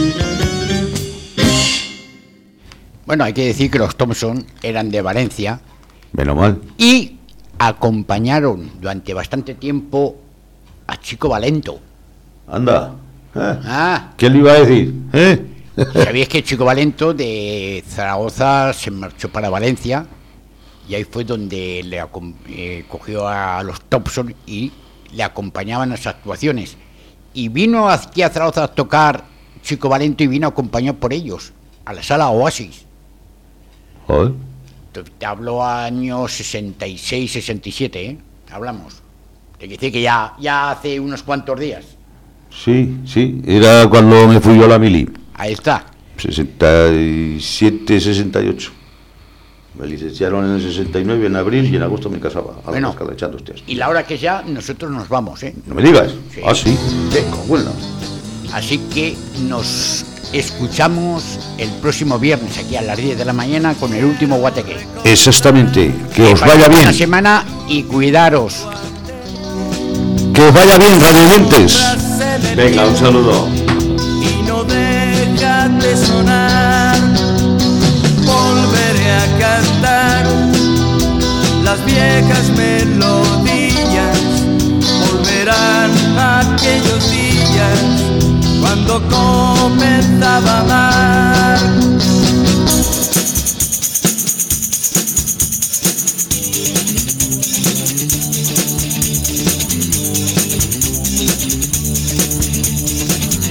Speaker 2: Bueno, hay que decir que los Thompson eran de Valencia.
Speaker 3: Menos mal.
Speaker 2: Y acompañaron durante bastante tiempo a Chico Valento.
Speaker 3: Anda. ¿Eh?
Speaker 2: Ah.
Speaker 3: ¿Quién le iba a decir? ¿Eh?
Speaker 2: ¿Sabíais que Chico Valento de Zaragoza se marchó para Valencia? Y ahí fue donde le eh, cogió a los Thompson y le acompañaban en las actuaciones. Y vino aquí a Zaragoza a tocar Chico Valento y vino acompañado por ellos a la sala Oasis.
Speaker 3: ¿Joder?
Speaker 2: Te, te hablo años sesenta y seis, sesenta y siete, ¿eh? Hablamos. Te quiero decir que ya, ya hace unos cuantos días.
Speaker 3: Sí, sí, era cuando me fui yo a la mili.
Speaker 2: Ahí está.
Speaker 3: sesenta y siete, sesenta y ocho. Me licenciaron en el sesenta y nueve, en abril, y en agosto me casaba. A
Speaker 2: Bueno,
Speaker 3: la escala, echando hostias.
Speaker 2: Y la hora que ya, nosotros nos vamos, ¿eh?
Speaker 3: ¿No me digas?
Speaker 2: Sí.
Speaker 3: Ah, sí. Venga, bueno.
Speaker 2: Así que nos escuchamos el próximo viernes aquí a las diez de la mañana con el último Guateque.
Speaker 3: Exactamente. Que os
Speaker 2: paséis
Speaker 3: vaya bien.
Speaker 2: Buena semana y cuidaros.
Speaker 3: Que os vaya bien, radioyentes. Venga, un saludo.
Speaker 10: Y no deja de sonar, volveré a cantar las viejas melodías, volverán aquellos días cuando comenzaba a amar.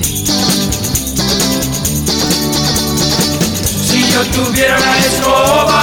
Speaker 10: Si yo tuviera una escoba